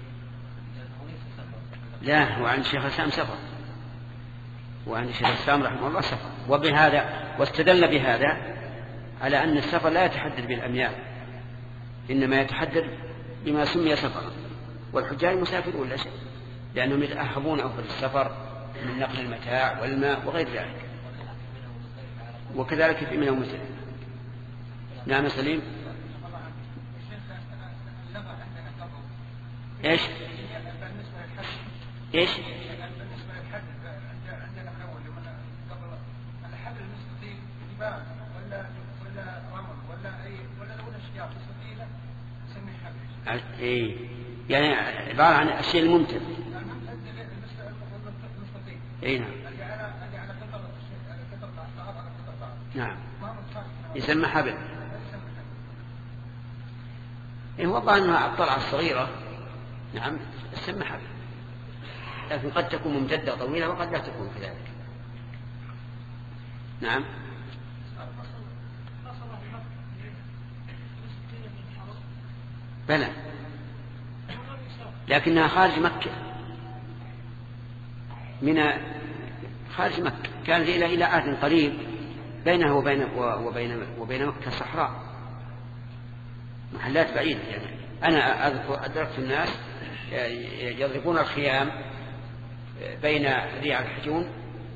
لا، وعن الشيخ الإسلام سفر، وعن الشيخ الإسلام رحمه الله سفر، وبهذا واستدل بهذا على أن السفر لا يتحدد بالأميال، إنما يتحدد بما سمي سفرا، والحجاج مسافرون لا شيء، لأنهم يتأهبون أوفر السفر من نقل المتاع والماء وغير ذلك، وكذلك في منى ومزدلفة. نعم سليم. ايش ايش بالنسبه للحد عندنا الاول قبل الحد المستطيل جبال ولا ولا رمل ولا اي ولا لون اشجار مستطيله نسميه حد. اي يعني عباره عن الشيء الممتد. اي نعم. نعم يسمى حبل. إيه هو طبعا الطلعة الصغيرة نعم تسمى حبل، لكن قد تكون ممتدة طويلة وقد لا تكون كذلك. نعم. بلى لكنها خارج مكة، من خارج مكة، كان إلى إلى عهد قريب بينها وبين وبين وبين مكة صحراء، محلات بعيدة. يعني أنا أدركت الناس يضربون الخيام بين ريع الحجون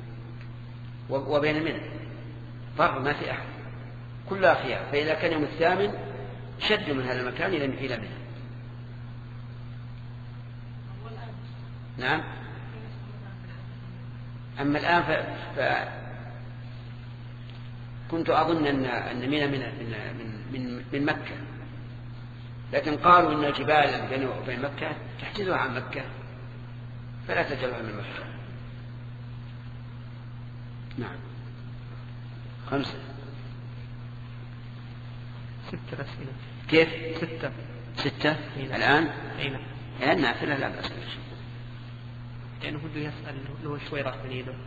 وبين منى، فر ما في أحد، كلها خيام، فإذا كان يوم الثامن شدوا من هذا المكان إلى إلى منى. نعم. أما الآن ف... ف... كنت أظن أن أن مينا من من من من مكة، لكن قالوا إن الجبال بين وبين مكة تحجزها عن مكة فلا تجعلها من مكة. نعم. خمسة ستة أسئلة. كيف؟ ستة ستة إيه الآن؟ أي نعم. الآن نافلة لا بأس. لأنه بده يسأل له شوي راح من يده.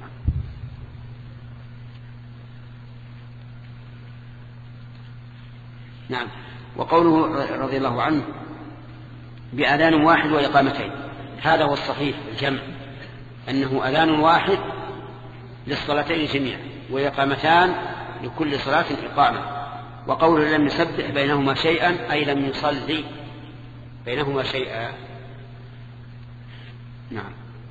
نعم. وقوله رضي الله عنه بأذان واحد وإقامتين، هذا هو الصحيح الجمع، أنه أذان واحد للصلاتين جميعا وإقامتان لكل صلاة إقامة. وقوله لم يسبح بينهما شيئا أي لم يصلي بينهما شيئا. نعم.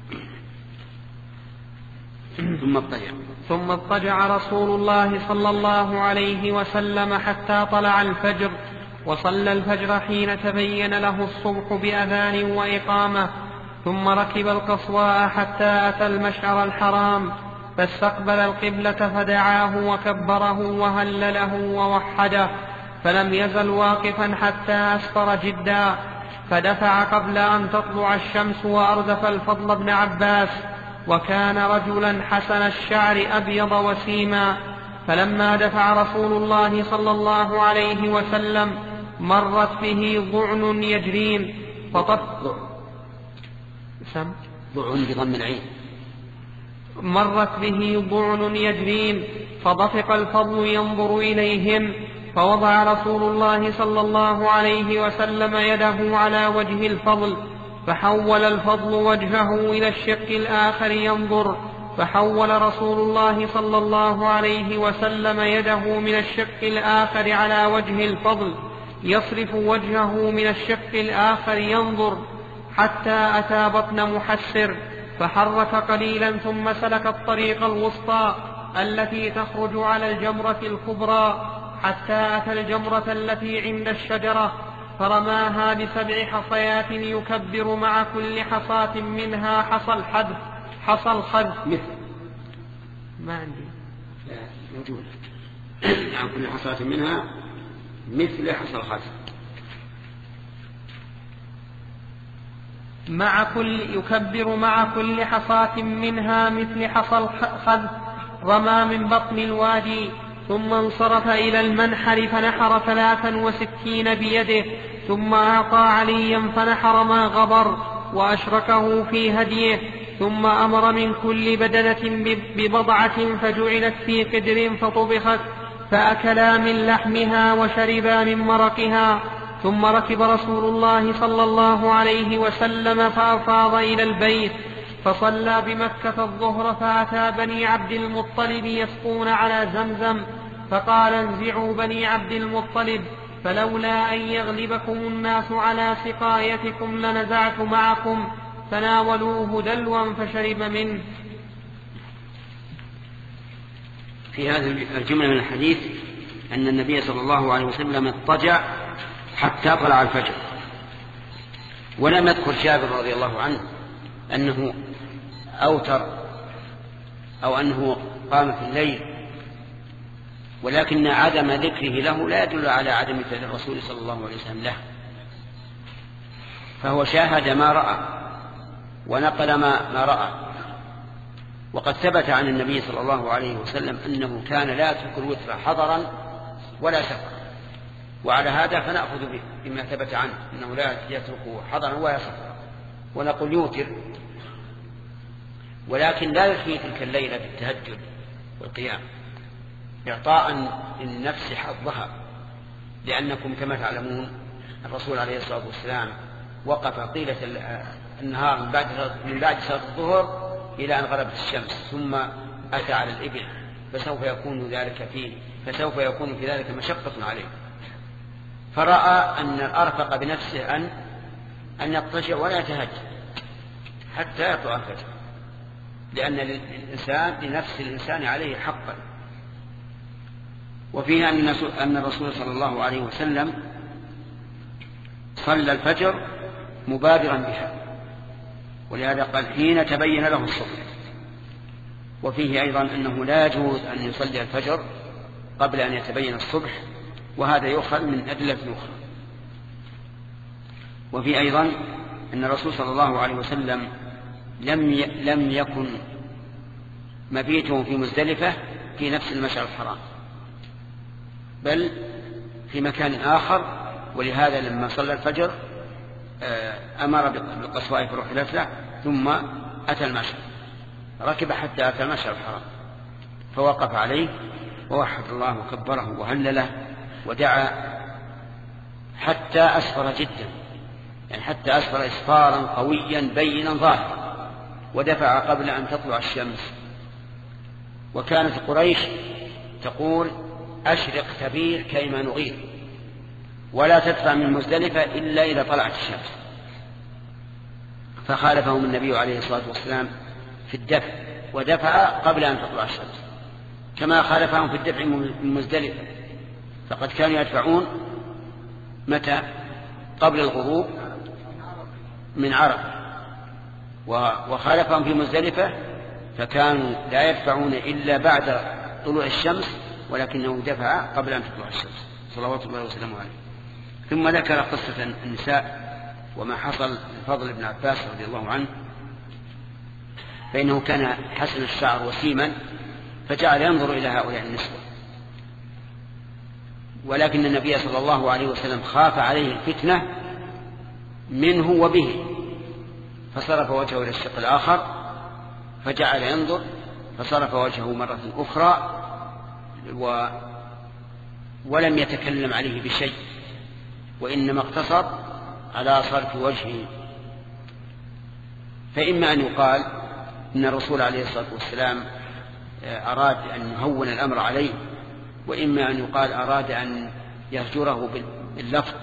ثم اضطجع ثم اضطجع رسول الله صلى الله عليه وسلم حتى طلع الفجر، وصلى الفجر حين تبين له الصبح بأذان وإقامة، ثم ركب القصواء حتى أتى المشعر الحرام، فاستقبل القبلة فدعاه وكبره وهلله ووحده، فلم يزل واقفا حتى أسفر جدا، فدفع قبل أن تطلع الشمس وأردف الفضل بن عباس، وكان رجلا حسن الشعر أبيض وسيما. فلما دفع رسول الله صلى الله عليه وسلم مرت به ضعن يجرين فطفق سم ضعن بضم العين مرت به ضعن يجرين فضفق الفضل ينظر إليهم، فوضع رسول الله صلى الله عليه وسلم يده على وجه الفضل، فحول الفضل وجهه إلى الشق الآخر ينظر، فحول رسول الله صلى الله عليه وسلم يده من الشق الآخر على وجه الفضل يصرف وجهه من الشق الآخر ينظر حتى أتى بطن محسر، فحرك قليلا ثم سلك الطريق الوسطى التي تخرج على الجمرة الكبرى حتى أتى الجمرة التي عند الشجرة، فرماها بسبع حصيات يكبر مع كل حصاة منها حصى الحذف حصى الخذف مثل ما عندي لا موجود عن كل حصاة منها مثل حصى الخذف مع كل يكبر مع كل حصاة منها مثل حصى الخذف، رمى من بطن الوادي، ثم انصرف إلى المنحر فنحر ثلاثا وستين بيده، ثم أعطى عليا فنحر ما غبر وأشركه في هديه، ثم أمر من كل بدنة ببضعة فجعلت في قدر فطبخت، فأكلا من لحمها وشربا من مرقها. ثم ركب رسول الله صلى الله عليه وسلم فأفاض إلى البيت، فصلى بمكة الظهر، فأتى بني عبد المطلب يسقون على زمزم، فقال انزعوا بني عبد المطلب، فلولا أن يغلبكم الناس على سقايتكم لنزعت معكم، فناولوه دلوا فشرب منه. في هذه الجملة من الحديث أن النبي صلى الله عليه وسلم اضطجع حتى طلع الفجر، ولم يذكر جابر رضي الله عنه أنه أوتر أو أنه قام في الليل، ولكن عدم ذكره له لا يدل على عدم فعل الرسول صلى الله عليه وسلم له، فهو شاهد ما رأى ونقل ما, ما رأى. وقد ثبت عن النبي صلى الله عليه وسلم أنه كان لا يترك الوتر حضرا ولا سفرا، وعلى هذا فنأخذ بما ثبت عنه أنه لا يتركه حضرا ولا سفرا، ونقول يوتر، ولكن لا يحيي تلك الليلة بالتهجد والقيام إعطاء للنفس حظها، لأنكم كما تعلمون الرسول عليه الصلاة والسلام وقف طيلة النهار من بعد من بعد صلاة الظهر إلى أن غربت الشمس، ثم أتى على الإبل، فسوف يكون ذلك فيه فسوف يكون في ذلك مشقة عليه، فرأى أن الأرفق بنفسه أن أن يضطجع ولا يتهجد حتى يطلع الفجر، لأن الإنسان لنفس الإنسان عليه حقا. وفيها أن الرسول صلى الله عليه وسلم صلى الفجر مبادرا بها، ولهذا قال حين تبين له الصبح، وفيه أيضا أنه لا يجوز أن يصلي الفجر قبل أن يتبين الصبح، وهذا يؤخذ من أدلة أخرى. وفي أيضا أن الرسول صلى الله عليه وسلم لم لم يكن مبيته في مزدلفة في نفس المشعر الحرام، بل في مكان آخر، ولهذا لما صلى الفجر أمر بالقصواء في الرحلة ثم أتى المشعر، ركب حتى أتى المشعر الحرام فوقف عليه ووحد الله وكبره وهلله ودعا حتى أسفر جدا، يعني حتى أسفر إسفارا قويا بينا ظاهرا، ودفع قبل أن تطلع الشمس. وكانت قريش تقول أشرق كبير كيما نغير، ولا تدفع من مزدلفة إلا إذا طلعت الشمس، فخالفهم النبي عليه الصلاة والسلام في الدفع، ودفع قبل أن تطلع الشمس، كما خالفهم في الدفع من مزدلفة، فقد كانوا يدفعون متى؟ قبل الغروب من عرفة، وخالفهم في مزدلفة فكانوا لا يدفعون إلا بعد طلوع الشمس، ولكنه دفع قبل أن تطلع الشمس صلوات الله وسلامه عليه. ثم ذكر قصة النساء وما حصل لفضل بن عباس رضي الله عنه، فإنه كان حسن الشعر وسيما، فجعل ينظر إلى هؤلاء النسوة، ولكن النبي صلى الله عليه وسلم خاف عليه الفتنة منه وبه، فصرف وجهه إلى الشق الآخر فجعل ينظر، فصرف وجهه مرة أخرى و... ولم يتكلم عليه بشيء، وإنما اقتصر على صرف وجهه. فإما أن يقال إن الرسول عليه الصلاة والسلام أراد أن يهون الأمر عليه، وإما أن يقال أراد أن يهجره باللفظ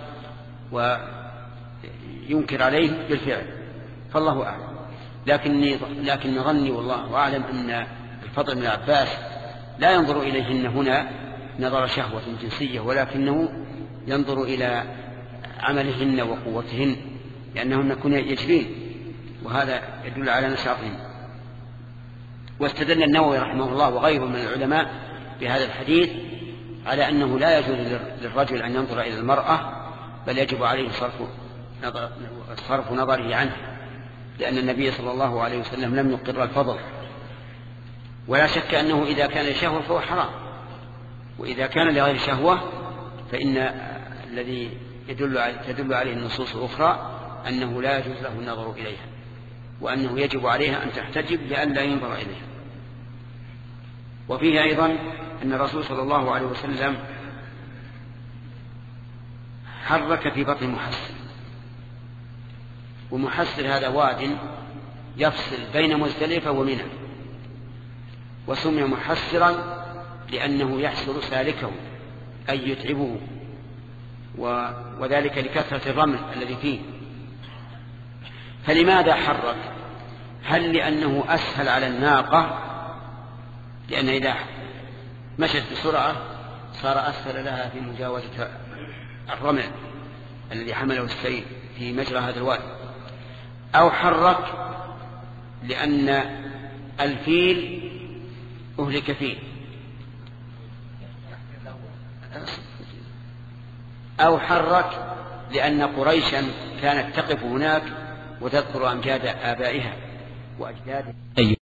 وينكر عليه بالفعل، فالله أعلم. لكني لكن ظني والله أعلم أن الفضل بن عباس لا ينظر إليهن هنا نظر شهوة جنسية، ولكنه ينظر إلى عملهن وقوتهن، لأنهن كن يجرين، وهذا يدل على نشاطهن. واستدل النووي رحمه الله وغيره من العلماء بهذا الحديث على أنه لا يجوز للرجل أن ينظر إلى المرأة، بل يجب عليه صرف نظر صرف نظره عنه، لأن النبي صلى الله عليه وسلم لم يقر الفضل. ولا شك أنه إذا كان لشهوة فهو حرام، وإذا كان لغير شهوة فإن الذي يدل تدل عليه النصوص الأخرى أنه لا يجوز له النظر إليها، وأنه يجب عليها أن تحتجب لئلا ينظر إليها. وفيه أيضا أن الرسول صلى الله عليه وسلم حرك في بطن محسن، ومحسر هذا واد يفصل بين مزدلفة ومنى، وسمي محسرا لأنه يحسر سالكه أي يتعبه، وذلك لكثرة الرمل الذي فيه. فلماذا حرك؟ هل لأنه أسهل على الناقة، لأن إذا مشت بسرعة صار أسهل لها في مجاوزة الرمل الذي حمله السيل في مجرى هذا الوادي، أو حرك لأن الفيل أهلك فيه، أو حرك لأن قريشا كانت تقف هناك وتذكر أمجاد آبائها وأجدادها.